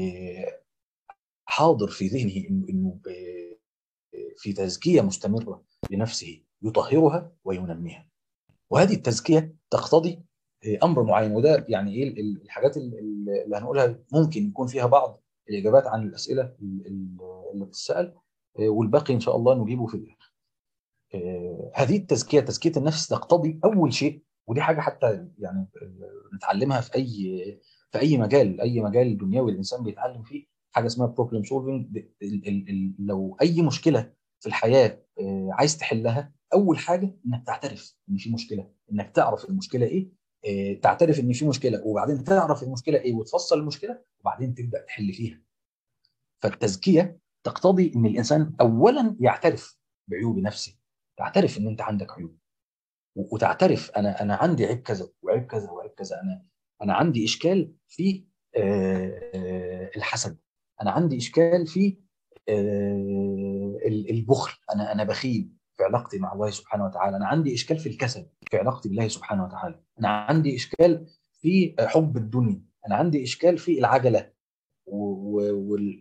حاضر في ذهنه إنه إنه في تزكية مستمرة لنفسه يطهرها وينميها. وهذه التزكية تقتضي امر معين، وده يعني ايه الحاجات اللي هنقولها ممكن يكون فيها بعض الاجابات عن الاسئله اللي بتسال، والباقي ان شاء الله نجيبه في الاخر. هذه التزكيه تزكيه النفس تقتضي اول شيء، ودي حاجه حتى يعني نتعلمها في اي في اي مجال، اي مجال دنيوي الانسان بيتعلم فيه، حاجه اسمها بروبلم سولفنج. لو اي مشكله في الحياه عايز تحلها، اول حاجه انك تعترف ان في مشكله، انك تعرف المشكله ايه، تعترف ان في مشكله، وبعدين تعرف المشكله ايه وتفصل المشكله، وبعدين تبدا تحل فيها. فالتزكيه تقتضي ان الانسان اولا يعترف بعيوب نفسه، تعترف ان انت عندك عيوب، وتعترف انا انا عندي عيب كذا وعيب كذا وعيب كذا، انا انا عندي اشكال في آه، آه، الحسد، انا عندي اشكال في آه، ال- البخل، انا انا بخيل في علاقتي مع الله سبحانه وتعالى، انا عندي اشكال في الكسل في علاقتي بالله سبحانه وتعالى، انا عندي اشكال في حب الدنيا، انا عندي اشكال في العجله و- و- وال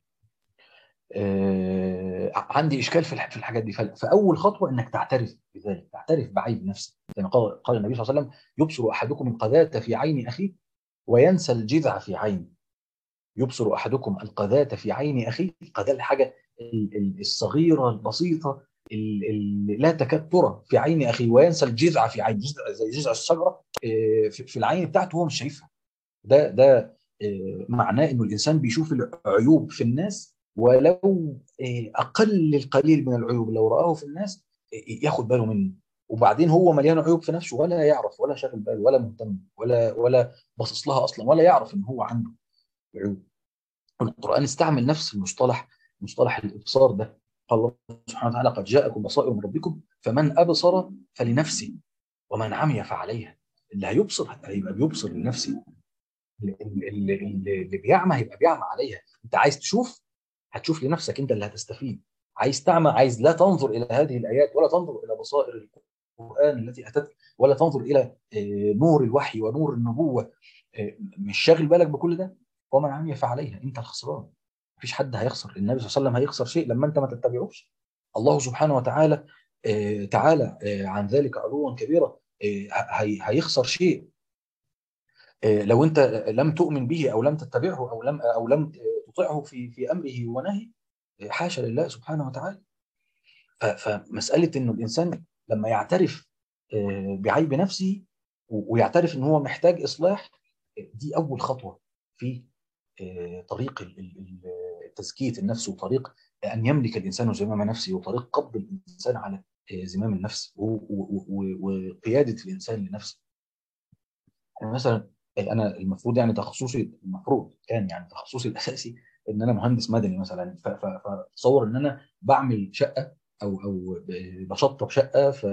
آه، عندي اشكال في الح- في الحاجات دي. ف- فاول خطوه انك تعترف بذلك، تعترف بعيب نفسك، زي ما قال قال النبي صلى الله عليه وسلم: يبصر احدكم القذاة في عين اخيه وينسى الجذع في عينه. يبصر احدكم القذاة في عين اخيه، القذاة الحاجه ال- ال- الصغيره البسيطه اللي لا تكاد ترى في عين اخيه، وينسى الجذع في عين، جذع زي جذع الشجره آه، في في العين بتاعته هو مش شايفها. ده ده آه، معناه انه الانسان بيشوف العيوب في الناس، ولو آه، اقل القليل من العيوب لو رآه في الناس آه، ياخد باله منه. وبعدين هو مليان عيوب في نفسه ولا يعرف ولا شاغل باله ولا مهتم ولا ولا باصص لها اصلا، ولا يعرف ان هو عنده عيوب. القرآن استعمل نفس المصطلح، مصطلح الابصار ده. قال الله سبحانه وتعالى: قد جاءكم بصائر من ربكم فمن ابصر فلنفسه ومن عمي فعليها. اللي هيبصر هيبقى بيبصر لنفسه، اللي, اللي, اللي اللي بيعمى هيبقى بيعمى عليها. انت عايز تشوف، هتشوف لنفسك، انت اللي هتستفيد. عايز تعمى، عايز لا تنظر الى هذه الايات ولا تنظر الى بصائر القران التي اتت، ولا تنظر الى آه، نور الوحي ونور النبوه، آه، مش شاغل بالك بكل ده. ومن عمي فعليها، انت الخسران. مفيش حد هيخسر، النبي صلى الله عليه وسلم هيخسر شيء لما انت ما تتبعوش. الله سبحانه وتعالى آه، تعالى آه، عن ذلك علوا كبيرا، آه، هي- هيخسر شيء آه، لو انت لم تؤمن به او لم تتبعه او لم او لم تطيعه في في امره ونهيه. آه، حاشا لله سبحانه وتعالى. ف- فمساله انه الانسان لما يعترف آه، بعيب نفسه و- ويعترف ان هو محتاج اصلاح، آه، دي اول خطوه في آه، طريق ال- ال- ال- تزكيه النفس، وطريق ان يملك الانسان زمام نفسه، وطريق قبض الانسان على آه، زمام النفس و- و- و- وقياده الانسان لنفسه. يعني مثلا انا المفروض يعني تخصصي، المفروض كان يعني تخصصي الاساسي ان انا مهندس مدني مثلا، ف- ف- فتصور ان انا بعمل شقه او او ب- بشطب شقه، ف-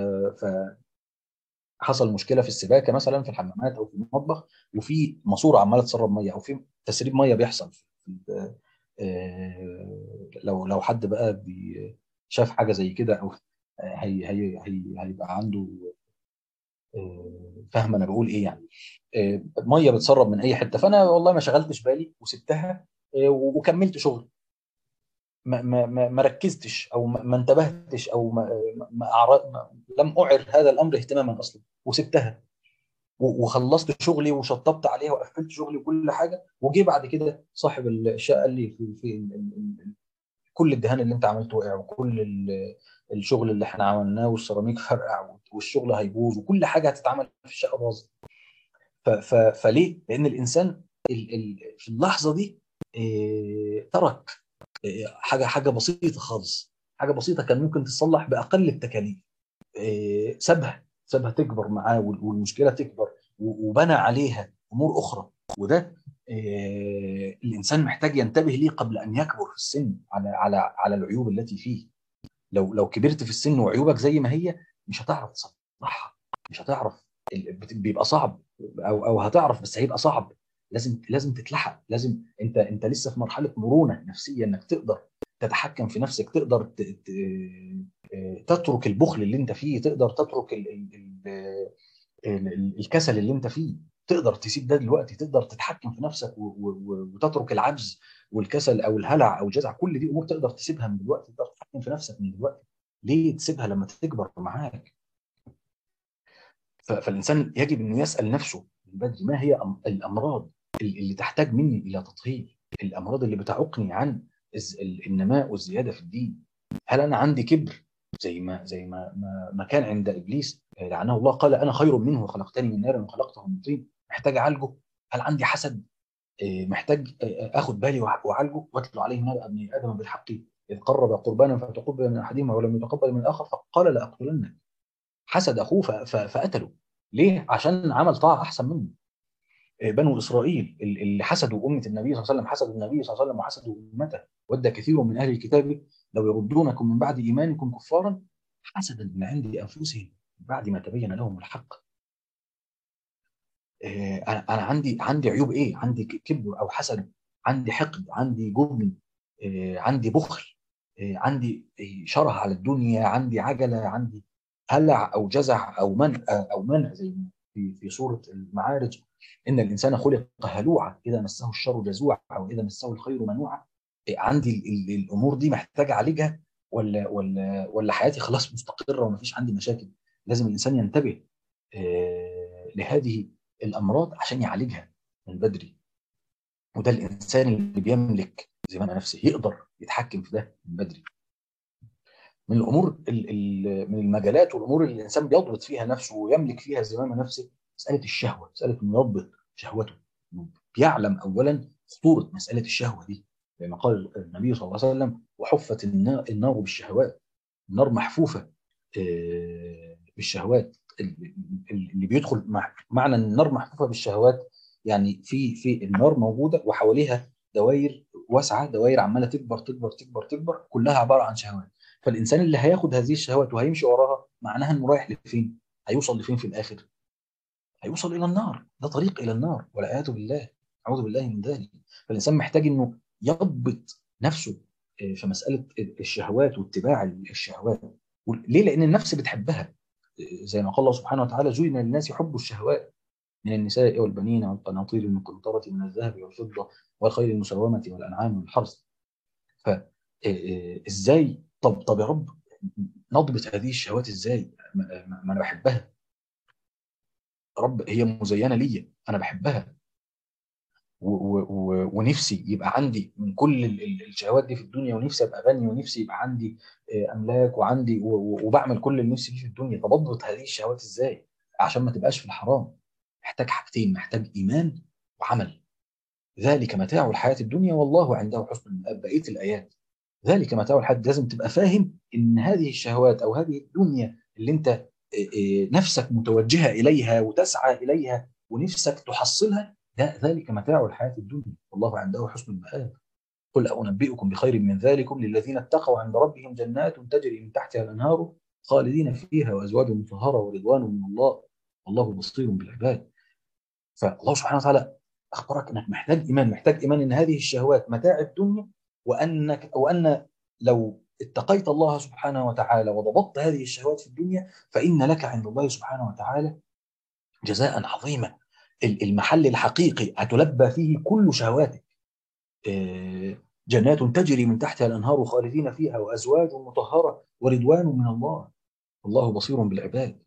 فحصل مشكله في السباكه مثلا في الحمامات او في المطبخ، وفي ماسوره عماله تسرب ميه، او في تسريب ميه بيحصل في في- آه، لو لو حد بقى بي- شاف حاجه زي كده، او هي هي هي هيبقى عنده آه، فاهم انا بقول ايه يعني. آه، ميه بتسرب من اي حته، فانا والله ما شغلتش بالي وسبتها آه، وكملت شغل. ما ما ما ما ركزتش او ما ما انتبهتش او ما ما أعر- ما لم اعر هذا الامر اهتماما اصلا، وسبتها و- وخلصت شغلي وشطبت عليها وقفلت شغلي وكل حاجه، وجي بعد كده صاحب الشقه قال لي في, في ال- ال- ال- كل الدهان اللي انت عملته وقع، وكل ال- الشغل اللي احنا عملناه والسيراميك فرقع والشغل هيبوظ وكل حاجه هتتعمل في الشقه باظت. ف- ف- فليه؟ لأن الإنسان ال- ال- في اللحظة دي إيه، ترك إيه، حاجة حاجة بسيطة خالص، حاجة بسيطة كان ممكن تصلح بأقل التكاليف، إيه، سابها سابها تكبر معاه وال- والمشكلة تكبر، و- وبنى عليها أمور أخرى. وده إيه، الإنسان محتاج ينتبه ليه قبل أن يكبر في السن على على على العيوب التي فيه. لو لو كبرت في السن وعيوبك زي ما هي، مش هتعرف تصلحها، مش هتعرف، ال- بت- بيبقى صعب، او او هتعرف بس هيبقى صعب. لازم لازم تتلحق، لازم انت انت لسه في مرحله مرونه نفسيه، انك تقدر تتحكم في نفسك، تقدر ت- ت- آه، تترك البخل اللي انت فيه، تقدر تترك ال- ال- ال- ال- ال- الكسل اللي انت فيه، تقدر تسيب ده دلوقتي، تقدر تتحكم في نفسك و- و- و- وتترك العجز والكسل او الهلع او الجزع. كل دي امور تقدر تسيبها من دلوقتي، تقدر تتحكم في نفسك من دلوقتي. ليه تسيبها لما تكبر معاك؟ ف- فالانسان يجب انه يسال نفسه من بدري: ما هي أم- الامراض اللي تحتاج مني الى تطهير؟ الامراض اللي بتعوقني عن الز- ال- النماء والزياده في الدين. هل انا عندي كبر زي ما زي ما ما, ما كان عند ابليس آه، لعنه الله، قال انا خير منه خلقتني من نار وخلقته من طين؟ محتاج اعالجه. هل عندي حسد آه، محتاج آه، اخد بالي وأع- واعالجه؟ واتلو عليه نبأ ابن ادم بالحق اذ قرب قربانا فتقبل من احدهما ولم يتقبل من الاخر فقال لاقتلنك. حسد اخوه ف- ف- فقتله. ليه؟ عشان عمل طاعه احسن منه. آه، بنو اسرائيل ال- اللي حسدوا امه النبي صلى الله عليه وسلم، حسدوا النبي صلى الله عليه وسلم وحسدوا امته. ود كثير من اهل الكتاب لو يردونكم من بعد ايمانكم كفارا حسدا من عند انفسهم من بعد ما تبين لهم الحق. آه، انا انا عندي عندي عيوب ايه؟ عندي ك- كبر او حسد، عندي حقد، عندي جبن، آه، عندي بخل، آه، عندي آه، شره على الدنيا، عندي عجله، عندي هلع او جزع او منع او منع زي ما في في سوره المعارج، ان الانسان خلق هلوعا اذا مسه الشر جزوعا واذا مسه الخير منوعا. آه، عندي ال- ال- الامور دي محتاجه اعالجها، ولا ولا ولا حياتي خلاص مستقره ومفيش عندي مشاكل؟ لازم الانسان ينتبه آه، لهذه الامراض عشان يعالجها من بدري. وده الانسان اللي بيملك زمام نفسه يقدر يتحكم في ده من بدري. من الامور ال- ال- من المجالات والامور اللي الانسان بيضبط فيها نفسه ويملك فيها زمام نفسه، مساله الشهوه، مساله انه يضبط شهوته. بيعلم اولا خطوره مساله الشهوه دي، لما قال النبي صلى الله عليه وسلم: وحفت النا- النار بالشهوات. النار محفوفه آه، بالشهوات. ال- ال- اللي بيدخل مع معنى ان النار محفوفه بالشهوات، يعني في في النار موجوده وحواليها دوائر واسعه، دوائر عماله تكبر تكبر تكبر تكبر، كلها عباره عن شهوات. فالانسان اللي هياخد هذه الشهوات وهيمشي وراها، معناها انه رايح لفين؟ هيوصل لفين في الاخر؟ هيوصل الى النار. ده طريق الى النار والعياذ بالله. اعوذ بالله من ذلك. فالانسان محتاج انه يضبط نفسه آه، في مساله الشهوات واتباع الشهوات. ليه؟ لان النفس بتحبها. آه، زي ما قال الله سبحانه وتعالى: زين للناس حب الشهوات من النساء والبنين والقناطير المقنطرة من الذهب والفضة والخيل المسومة والأنعام والحرث. فازاي؟ طب طب يا رب، نضبط هذه الشهوات ازاي؟ ما ما- ما انا بحبها. رب هي مزينه ليا، انا بحبها، و و و ونفسي يبقى عندي من كل ال- ال- الشهوات دي في الدنيا، ونفسي ابقى غني، ونفسي يبقى عندي آه، املاك، وعندي و- و- وبعمل كل اللي نفسي فيه في الدنيا. طب اضبط هذه الشهوات ازاي عشان ما تبقاش في الحرام؟ محتاج حاجتين: محتاج ايمان وعمل. ذلك متاع الحياه الدنيا والله عنده حسن المآب. بقيه الايات ذلك متاع الحياه. لازم تبقى فاهم ان هذه الشهوات او هذه الدنيا اللي انت آه، آه، نفسك متوجهه اليها وتسعى اليها ونفسك تحصلها، ده ذلك متاع الحياه الدنيا والله عنده حسن المآب. قل أنبئكم بخير من ذلكم للذين اتقوا عند ربهم جنات تجري من تحتها الأنهار خالدين فيها وأزواج مطهرة ورضوان من الله والله بصير بالعباد. فالله سبحانه وتعالى اخبرك انك محتاج ايمان، محتاج ايمان ان هذه الشهوات متاع الدنيا، وانك وان لو اتقيت الله سبحانه وتعالى وضبطت هذه الشهوات في الدنيا، فان لك عند الله سبحانه وتعالى جزاء عظيما. ال- المحل الحقيقي هتلبى فيه كل شهواتك. آه، جنات تجري من تحتها الانهار خالدين فيها وازواج مطهره ورضوان من الله والله بصير بالعباد.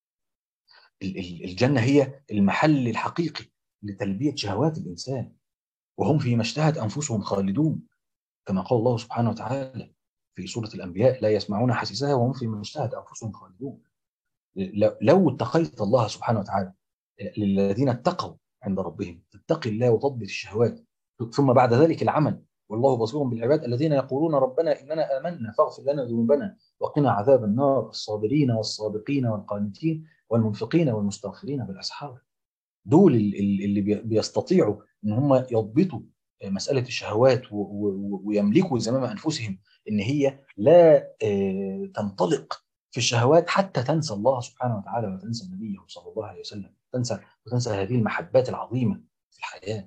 ال- ال- الجنه هي المحل الحقيقي لتلبيه شهوات الانسان، وهم فيما اشتهت أنفسهم خالدون، كما قال الله سبحانه وتعالى في سورة الأنبياء: لا يسمعون حسيسها وهم فيما اشتهت أنفسهم خالدون. لو لو اتقيت الله سبحانه وتعالى، للذين اتقوا عند ربهم، تتقي الله وتضبط الشهوات، ثم بعد ذلك العمل. والله بصير بالعباد الذين يقولون ربنا إننا آمنا فاغفر لنا ذنوبنا وقنا عذاب النار الصابرين والصادقين والقانتين والمنفقين والمستغفرين بالأسحار. دول ال- ال- اللي بي- بيستطيعوا ان هم يضبطوا مساله الشهوات و- و- ويملكوا زمام انفسهم، ان هي لا آه، تنطلق في الشهوات حتى تنسى الله سبحانه وتعالى وتنسى نبيه صلى الله عليه وسلم، تنسى وتنسى هذه المحبات العظيمه في الحياه.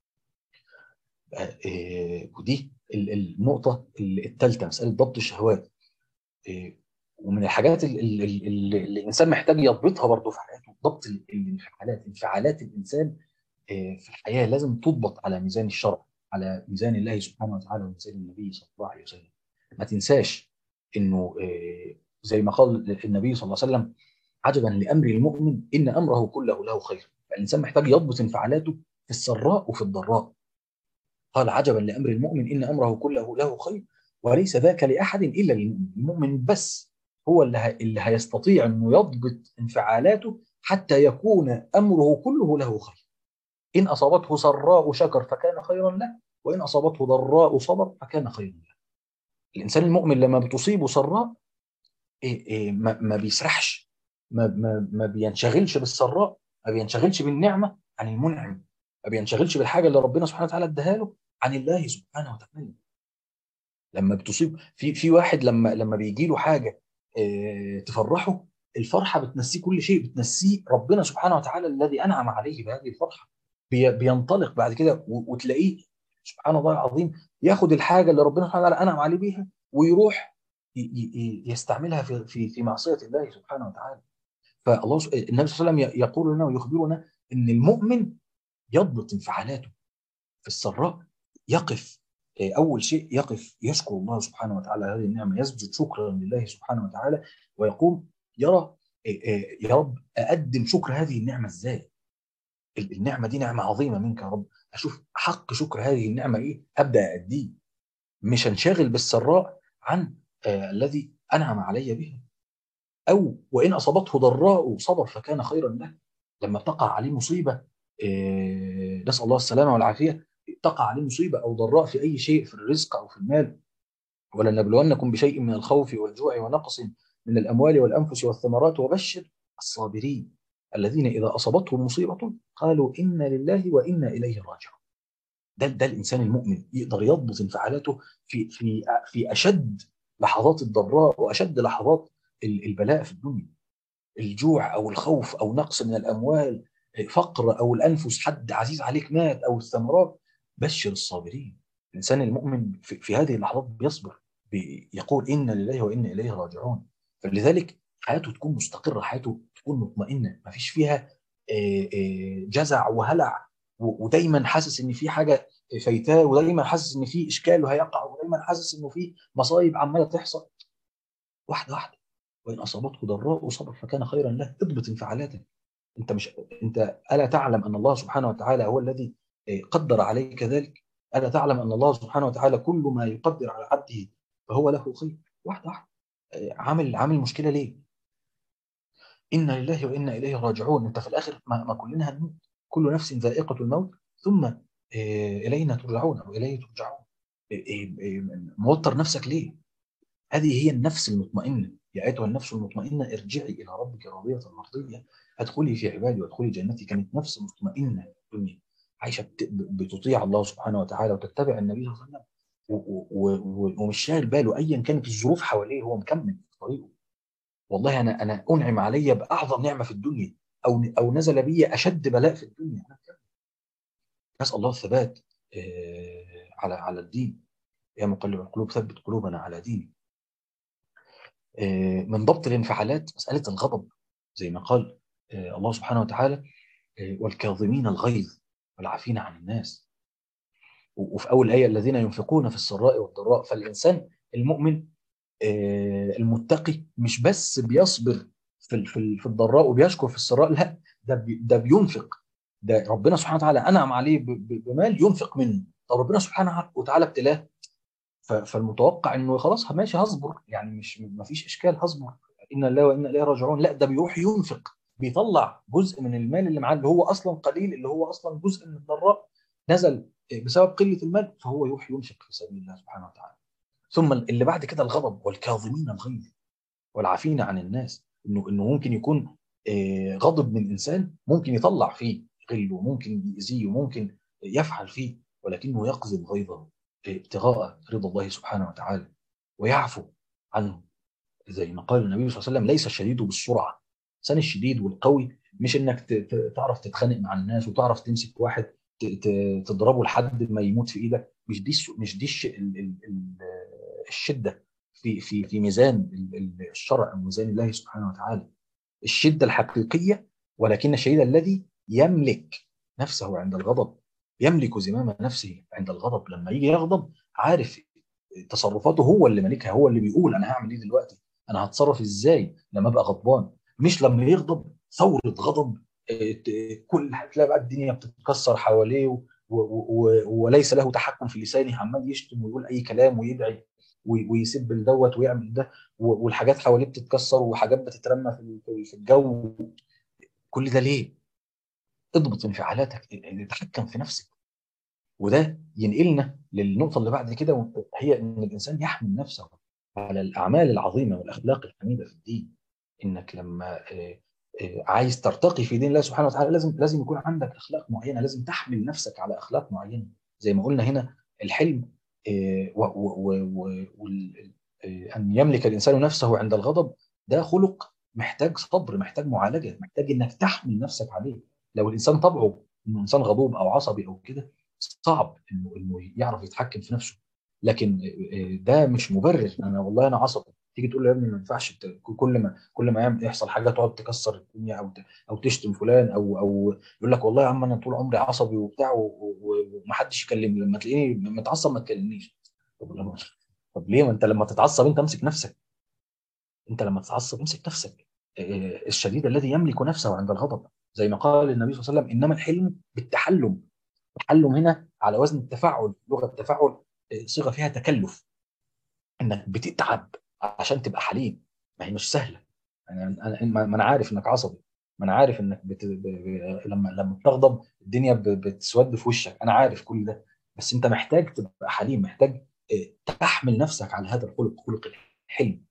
آه، آه، ودي ال- النقطه الثالثه، مساله ضبط الشهوات. آه، ومن الحاجات اللي, اللي, اللي الانسان محتاج يضبطها برضه في حياته، ضبط ال- الانفعالات، انفعالات الانسان في الحياة لازم تضبط على ميزان الشرع، على ميزان الله سبحانه وتعالى وميزان النبي صلى الله عليه وسلم. ما تنساش انه آه، زي ما قال النبي صلى الله عليه وسلم: عجبا لامر المؤمن ان امره كله له خير. فالانسان محتاج يضبط انفعالاته في السراء وفي الضراء. قال: عجبا لامر المؤمن ان امره كله له خير وليس ذاك لاحد الا للمؤمن. المؤمن بس هو اللي ه- اللي هيستطيع انه يضبط انفعالاته حتى يكون امره كله له خير. إن أصابته سراء شكر فكان خيرا له، وإن أصابته ضراء صبر فكان خيرا له. الإنسان المؤمن لما بتصيبه سراء، إيه إيه ما, ما بيسرحش، ما, ما, ما بينشغلش بالسراء، ما بينشغلش بالنعمة عن المنعم، ما بينشغلش بالحاجة اللي ربنا سبحانه وتعالى اداها له عن الله سبحانه وتعالى. لما بتصيب في في واحد، لما لما بيجي له حاجة إيه تفرحه، الفرحه بتنسيه كل شيء، بتنسيه ربنا سبحانه وتعالى الذي انعم عليه بهذه الفرحه. بي- بينطلق بعد كده و- وتلاقيه سبحان الله العظيم ياخد الحاجه اللي ربنا سبحانه وتعالى انعم عليه بيها ويروح ي- ي- ي- يستعملها في في في معصيه الله سبحانه وتعالى. فالله س- النبي صلى الله عليه وسلم يقول لنا ويخبرنا ان المؤمن يضبط انفعالاته في السراء، يقف آه، اول شيء يقف يشكر الله سبحانه وتعالى هذه النعمه، يسجد شكرا لله سبحانه وتعالى، ويقوم يرى آه، آه، يا رب اقدم شكر هذه النعمه ازاي؟ النعمه دي نعمه عظيمه منك يا رب، اشوف حق شكر هذه النعمه ايه ابدا اديه، مش هنشغل بالسراء عن آه الذي انعم علي به. او وان اصابته ضراء صبر فكان خيرا له. لما تقع عليه مصيبه، آه نسال الله السلامه والعافيه، تقع عليه مصيبه او ضراء في اي شيء، في الرزق او في المال، ولنبلونكم بشيء من الخوف والجوع ونقص من الاموال والانفس والثمرات وبشر الصابرين الذين اذا اصابتهم مصيبه قالوا انا لله وانا اليه راجعون. ده ده الانسان المؤمن يقدر يضبط انفعالاته في في في اشد لحظات الضراء واشد لحظات ال- البلاء في الدنيا، الجوع او الخوف او نقص من الاموال، فقر او الانفس، حد عزيز عليك مات، او الثمرات. بشر الصابرين. الانسان المؤمن في, في هذه اللحظات بيصبر، بيقول انا لله وانا اليه راجعون. فلذلك حياته تكون مستقره، حياته تكون مطمئنه، ما فيش فيها آه، آه، جزع وهلع، و- ودايما حاسس ان في حاجه فايتاه، ودايما حاسس ان في اشكال هيقع، ودايما حاسس انه في مصايب عماله تحصل. واحده واحده. وان اصابته ضراء صبر فكان خيرا له. اضبط انفعالاتك. انت مش انت الا تعلم ان الله سبحانه وتعالى هو الذي آه، قدر عليك ذلك؟ الا تعلم ان الله سبحانه وتعالى كل ما يقدر على عبده فهو له خير؟ واحده واحده. آه، عامل عامل مشكله ليه؟ انا لله وانا اليه راجعون. انت في الاخر ما, ما كلنا هنموت، كل نفس ذائقه الموت ثم آه، الينا ترجعون او اليه ترجعون. آه، آه، آه، موتر نفسك ليه؟ هذه هي النفس المطمئنة. يا أيتها النفس المطمئنة ارجعي إلى ربك راضية مرضية ادخلي في عبادي وادخلي جنتي. كانت نفس مطمئنة في الدنيا، عايشة بت- بتطيع الله سبحانه وتعالى وتتبع النبي صلى الله عليه وسلم، و- و- و- ومش شاغل باله أيا كانت الظروف حواليه، هو مكمل في طريقه. والله أنا أنا أنعم علي بأعظم نعمة في الدنيا، أو أو نزل بي أشد بلاء في الدنيا، أنا مكمل. نسأل الله الثبات آه، على على الدين. يا مقلب القلوب ثبت قلوبنا على دينك. آه، من ضبط الانفعالات مسألة الغضب، زي ما قال آه، الله سبحانه وتعالى آه، والكاظمين الغيظ والعافين عن الناس. و- وفي أول آية الذين ينفقون في السراء والضراء. فالإنسان المؤمن آه، المتقي مش بس بيصبر في ال- في ال- في الضراء وبيشكر في السراء، لا، ده بي- ده بينفق. ده ربنا سبحانه وتعالى أنعم عليه ب- ب- بمال ينفق منه. طب ربنا سبحانه وتعالى ابتلاه، ف- فالمتوقع انه خلاص ماشي هصبر، يعني مش ما فيش اشكال هصبر، ان الله وانا اليه راجعون. لا، ده بيروح ينفق، بيطلع جزء من المال اللي معاه اللي هو اصلا قليل، اللي هو اصلا جزء من الضراء نزل بسبب قله المال، فهو يروح ينفق في سبيل الله سبحانه وتعالى. ثم اللي بعد كده الغضب والكاظمين الغيظ والعافين عن الناس. انه انه ممكن يكون آه، غضب من انسان ممكن يطلع فيه غل، وممكن يأذيه، وممكن يفعل فيه، ولكنه يقظم غيظه ابتغاء رضا الله سبحانه وتعالى ويعفو عنه. زي ما قال النبي صلى الله عليه وسلم ليس الشديد بالسرعه. الانسان الشديد والقوي مش انك ت- ت- تعرف تتخانق مع الناس وتعرف تمسك واحد ت- ت- تضربه لحد ما يموت في ايدك. مش دي الس- مش دي الش- ال- ال- ال- الشده في في في ميزان ال- ال- الشرع وميزان الله سبحانه وتعالى. الشده الحقيقيه، ولكن الشديد الذي يملك نفسه عند الغضب، يملك زمام نفسه عند الغضب. لما يجي يغضب عارف تصرفاته هو اللي مالكها، هو اللي بيقول انا هعمل ايه دلوقتي، انا هتصرف ازاي لما ابقى غضبان. مش لما يغضب ثوره غضب آه، ت- كل هتلاقي بقى الدنيا بتتكسر حواليه، و- و- و- وليس له تحكم في لسانه، عمال يشتم ويقول اي كلام ويدعي وي- ويسب دوت ويعمل ده، و- والحاجات حواليه بتتكسر وحاجات بتترمى في في- في الجو. كل ده ليه؟ اضبط انفعالاتك، اتحكم في نفسك. وده ينقلنا للنقطة اللي بعد كده، هي إن الإنسان يحمل نفسه على الأعمال العظيمة والأخلاق الحميدة في الدين. إنك لما آه، آه، عايز ترتقي في دين الله سبحانه وتعالى لازم لازم يكون عندك أخلاق معينة، لازم تحمل نفسك على أخلاق معينة. زي ما قلنا هنا الحلم، آه، و- و- و- و- وال- آه، أن يملك الإنسان نفسه عند الغضب، ده خلق محتاج صبر، محتاج معالجه، محتاج انك تحمل نفسك عليه. لو الانسان طبعه انه انسان غضوب او عصبي او كده، صعب انه انه يعرف يتحكم في نفسه. لكن آه، ده مش مبرر. انا والله انا عصبي، تيجي تقول له يا ابني ما ينفعش ت- كل ما كل ما يعمل- يحصل حاجه تقعد تكسر الدنيا او ت- او تشتم فلان، او او يقول لك والله يا عم انا طول عمري عصبي وبتاع و- و- ومحدش يكلمني، لما تلاقيني متعصب ما تكلمنيش. طب لما- طب ليه؟ ما انت لما تتعصب انت امسك نفسك. انت لما تتعصب امسك نفسك. آه، الشديد الذي يملك نفسه عند الغضب، زي ما قال النبي صلى الله عليه وسلم انما الحلم بالتحلم. التحلم هنا على وزن التفاعل، لغه التفاعل، آه، صيغه فيها تكلف، انك بتتعب عشان تبقى حليم. ما هي مش سهله. يعني انا ما ما انا عارف انك عصبي، ما انا عارف انك بت... ب... ب... لما لما بتغضب الدنيا ب... بتسود في وشك، انا عارف كل ده. بس انت محتاج تبقى حليم، محتاج آه، تحمل نفسك على هذا الخلق، خلق الحلم.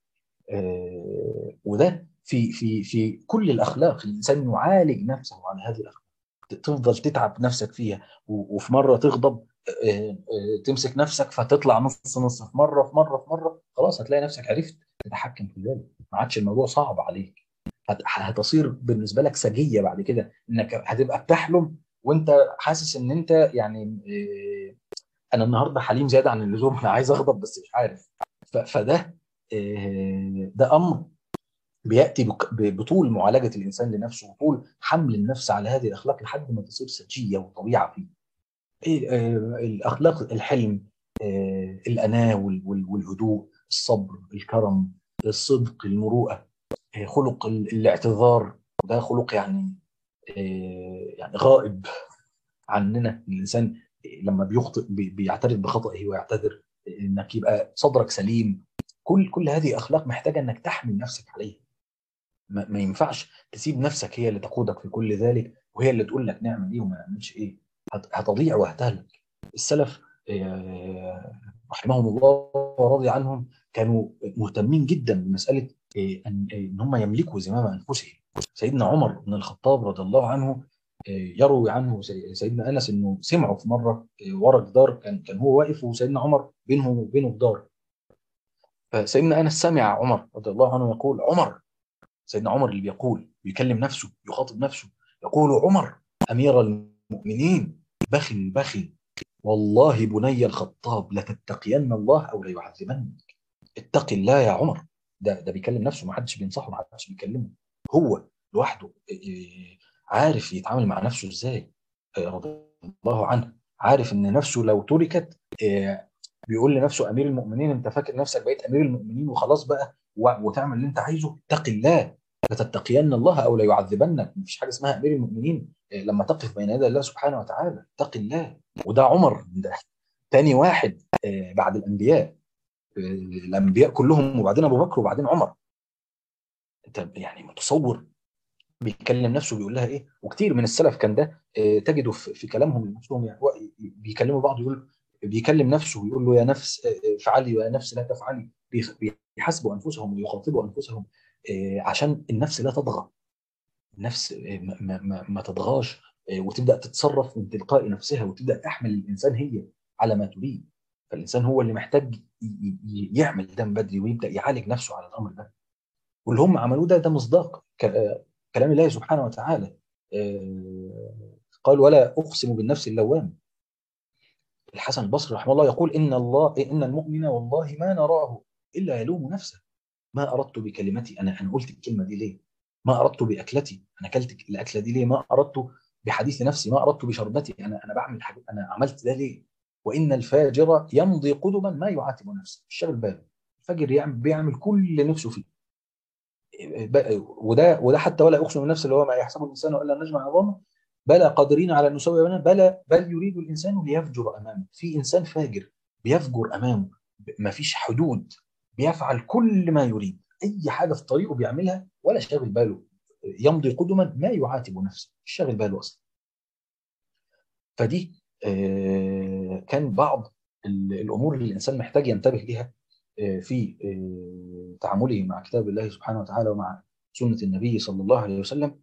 آه، وده في في في كل الاخلاق. الانسان يعالج نفسه على هذه الاخلاق، تفضل تتعب نفسك فيها، و- وفي مره تغضب، آه، آه، تمسك نفسك فتطلع نص نص، في مره في مره في مره خلاص هتلاقي نفسك عرفت تتحكم في ذلك، ما عادش الموضوع صعب عليك. هت- هتصير بالنسبه لك سجيه بعد كده، انك هتبقى بتحلم وانت حاسس ان انت يعني آه، انا النهارده حليم زياده عن اللزوم، انا عايز اغضب بس مش عارف. ف- فده آه، ده امر بياتي بك- ب- بطول معالجه الانسان لنفسه، وطول حمل النفس على هذه الاخلاق لحد ما تصير سجيه وطبيعه فيه. إيه، آه، الاخلاق، الحلم، آه، الاناه وال- وال- والهدوء، الصبر، الكرم، الصدق، المروءه، آه، خلق ال- الاعتذار. وده خلق يعني آه، يعني غائب عننا. الانسان لما بيخطئ بي- بيعترف بخطئه ويعتذر، انك يبقى صدرك سليم. كل كل هذه اخلاق محتاجه انك تحمل نفسك عليها. ما, ما ينفعش تسيب نفسك هي اللي تقودك في كل ذلك، وهي اللي تقول لك نعمل ايه وما نعملش ايه. هت- هتضيع وهتهلك. السلف آه، رحمهم الله ورضي عنهم كانوا مهتمين جدا بمساله آه، ان آه، ان هم يملكوا زمام انفسهم. سيدنا عمر بن الخطاب رضي الله عنه آه، يروي عنه سي- سيدنا انس انه سمعه في مره آه، ورا جدار، كان كان هو واقف وسيدنا عمر بينه وبينه جدار. فسيدنا انس سمع عمر رضي الله عنه يقول عمر، سيدنا عمر اللي بيقول، بيكلم نفسه، يخاطب نفسه، يقول عمر أمير المؤمنين بخل بخل، والله بني الخطاب لتتقين الله أو ليعذبنك. اتق الله يا عمر. ده ده بيكلم نفسه، ما حدش بينصحه، ما حدش بيكلمه، هو لوحده إيه، عارف يتعامل مع نفسه ازاي. إيه، رضي الله عنه، عارف ان نفسه لو تركت إيه، بيقول لنفسه امير المؤمنين، انت فاكر نفسك بقيت امير المؤمنين وخلاص بقى و- وتعمل اللي انت عايزه؟ اتق الله لتتقين الله او ليعذبنك. مفيش حاجه اسمها امير المؤمنين إيه، لما تقف بين يدي الله سبحانه وتعالى. اتق الله. وده عمر، ده تاني واحد إيه، بعد الانبياء. الانبياء كلهم وبعدين ابو بكر وبعدين عمر. انت يعني متصور بيكلم نفسه بيقول لها ايه؟ وكتير من السلف كان ده آه، تجده في في كلامهم لنفسهم، يعني هو بيكلموا بعض، يقول بيكلم نفسه ويقول له يا نفس آه، آه، افعلي ويا نفس لا تفعلي. بيخ- بيحاسبوا انفسهم ويخاطبوا انفسهم آه، عشان النفس لا تطغى. النفس آه، ما, ما, ما, ما تطغاش آه، وتبدا تتصرف من تلقاء نفسها وتبدا تحمل الانسان هي على ما تريد. فالانسان هو اللي محتاج ي- ي- يعمل ده من بدري ويبدا يعالج نفسه على الامر ده. واللي هم عملوه ده ده مصداق ك- آه، كلام الله سبحانه وتعالى. آه، قال ولا اقسم بالنفس اللوامه. الحسن البصري رحمه الله يقول ان الله ان المؤمن والله ما نراه الا يلوم نفسه. ما اردت بكلمتي، انا انا قلت الكلمه دي ليه؟ ما اردت باكلتي، انا اكلت الاكله دي ليه؟ ما اردت بحديث نفسي، ما اردت بشربتي، انا انا بعمل حاجه، انا عملت ده ليه؟ وان الفاجر يمضي قدما ما يعاتب نفسه، مش شاغل باله. الفاجر يعمل بيعمل كل اللي نفسه فيه. وده وده حتى ولا اقسم بالنفس اللي هو ما يحسب الانسان الا نجمع عظامه بلى قادرين على ان نسوي بنانه بلى بل يريد الانسان ليفجر امامه. في انسان فاجر بيفجر امامه، ما فيش حدود، بيفعل كل ما يريد، اي حاجه في طريقه بيعملها ولا شاغل باله. يمضي قدما ما يعاتب نفسه، مش شاغل باله اصلا. فدي آه، كان بعض ال- الامور اللي الانسان محتاج ينتبه لها آه، في آه، تعامله مع كتاب الله سبحانه وتعالى ومع سنة النبي صلى الله عليه وسلم.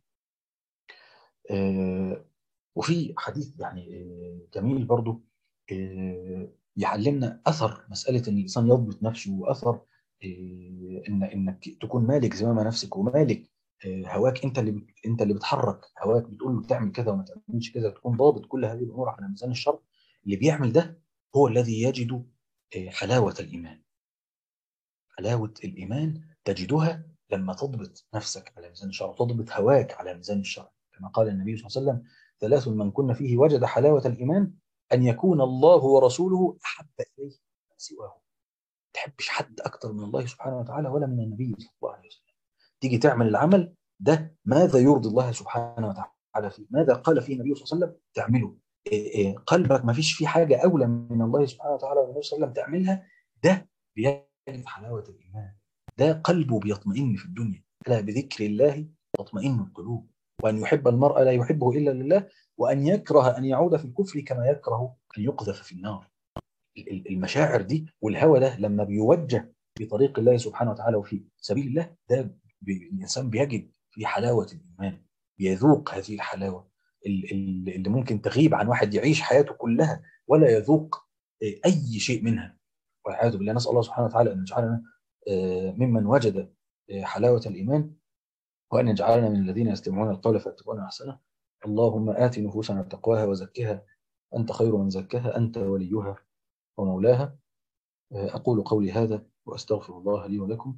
آه، وفي حديث يعني آه، جميل برضو آه، يعلمنا أثر مسألة إن الإنسان يضبط نفسه، وأثر آه، إن إنك تكون مالك زمام نفسك ومالك هواك انت اللي بت... انت اللي بتحرك هواك، بتقول له تعمل كذا وما تعملش كذا، تكون ضابط كل هذه الامور على ميزان الشرع. اللي بيعمل ده هو الذي يجد حلاوه الايمان. حلاوه الايمان تجدها لما تضبط نفسك على ميزان الشرع، تضبط هواك على ميزان الشرع، كما قال النبي صلى الله عليه وسلم: ثلاث من كن فيه وجد حلاوه الايمان، ان يكون الله ورسوله احب اليه من سواه. ما تحبش حد اكتر من الله سبحانه وتعالى ولا من النبي صلى الله عليه وسلم. تيجي تعمل العمل ده ماذا يرضي الله سبحانه وتعالى فيه، ماذا قال فيه النبي صلى الله عليه وسلم تعمله. إيه إيه قلبك ما فيش فيه حاجة أولى من الله سبحانه وتعالى والنبي صلى الله عليه وسلم تعملها، ده بيجد حلاوة الإيمان. ده قلبه بيطمئن في الدنيا. ألا بذكر الله تطمئن القلوب. وأن يحب المرء لا يحبه إلا لله، وأن يكره أن يعود في الكفر كما يكره أن يقذف في النار. المشاعر دي والهوى ده لما بيوجه في طريق الله سبحانه وتعالى وفي سبيل الله، ده بي- الإنسان بيجد في حلاوة الإيمان، بيذوق هذه الحلاوة ال- ال- اللي ممكن تغيب عن واحد يعيش حياته كلها ولا يذوق آه، أي شيء منها. والعياذ بالله، نسأل الله سبحانه وتعالى أن يجعلنا آه، ممن وجد آه، حلاوة الإيمان، وأن يجعلنا من الذين يستمعون القول فيتبعون أحسنه. اللهم آت نفوسنا تقواها وزكها، أنت خير من زكاها، أنت وليها ومولاها. أقول قولي هذا وأستغفر الله لي ولكم.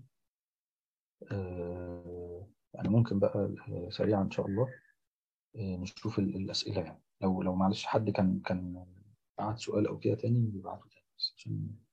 آه، يعني ممكن بقى آه، سريعا إن شاء الله آه، نشوف ال- الأسئلة. يعني لو لو معلش حد كان كان بعت سؤال أو كده تاني يبعته تاني، بس عشان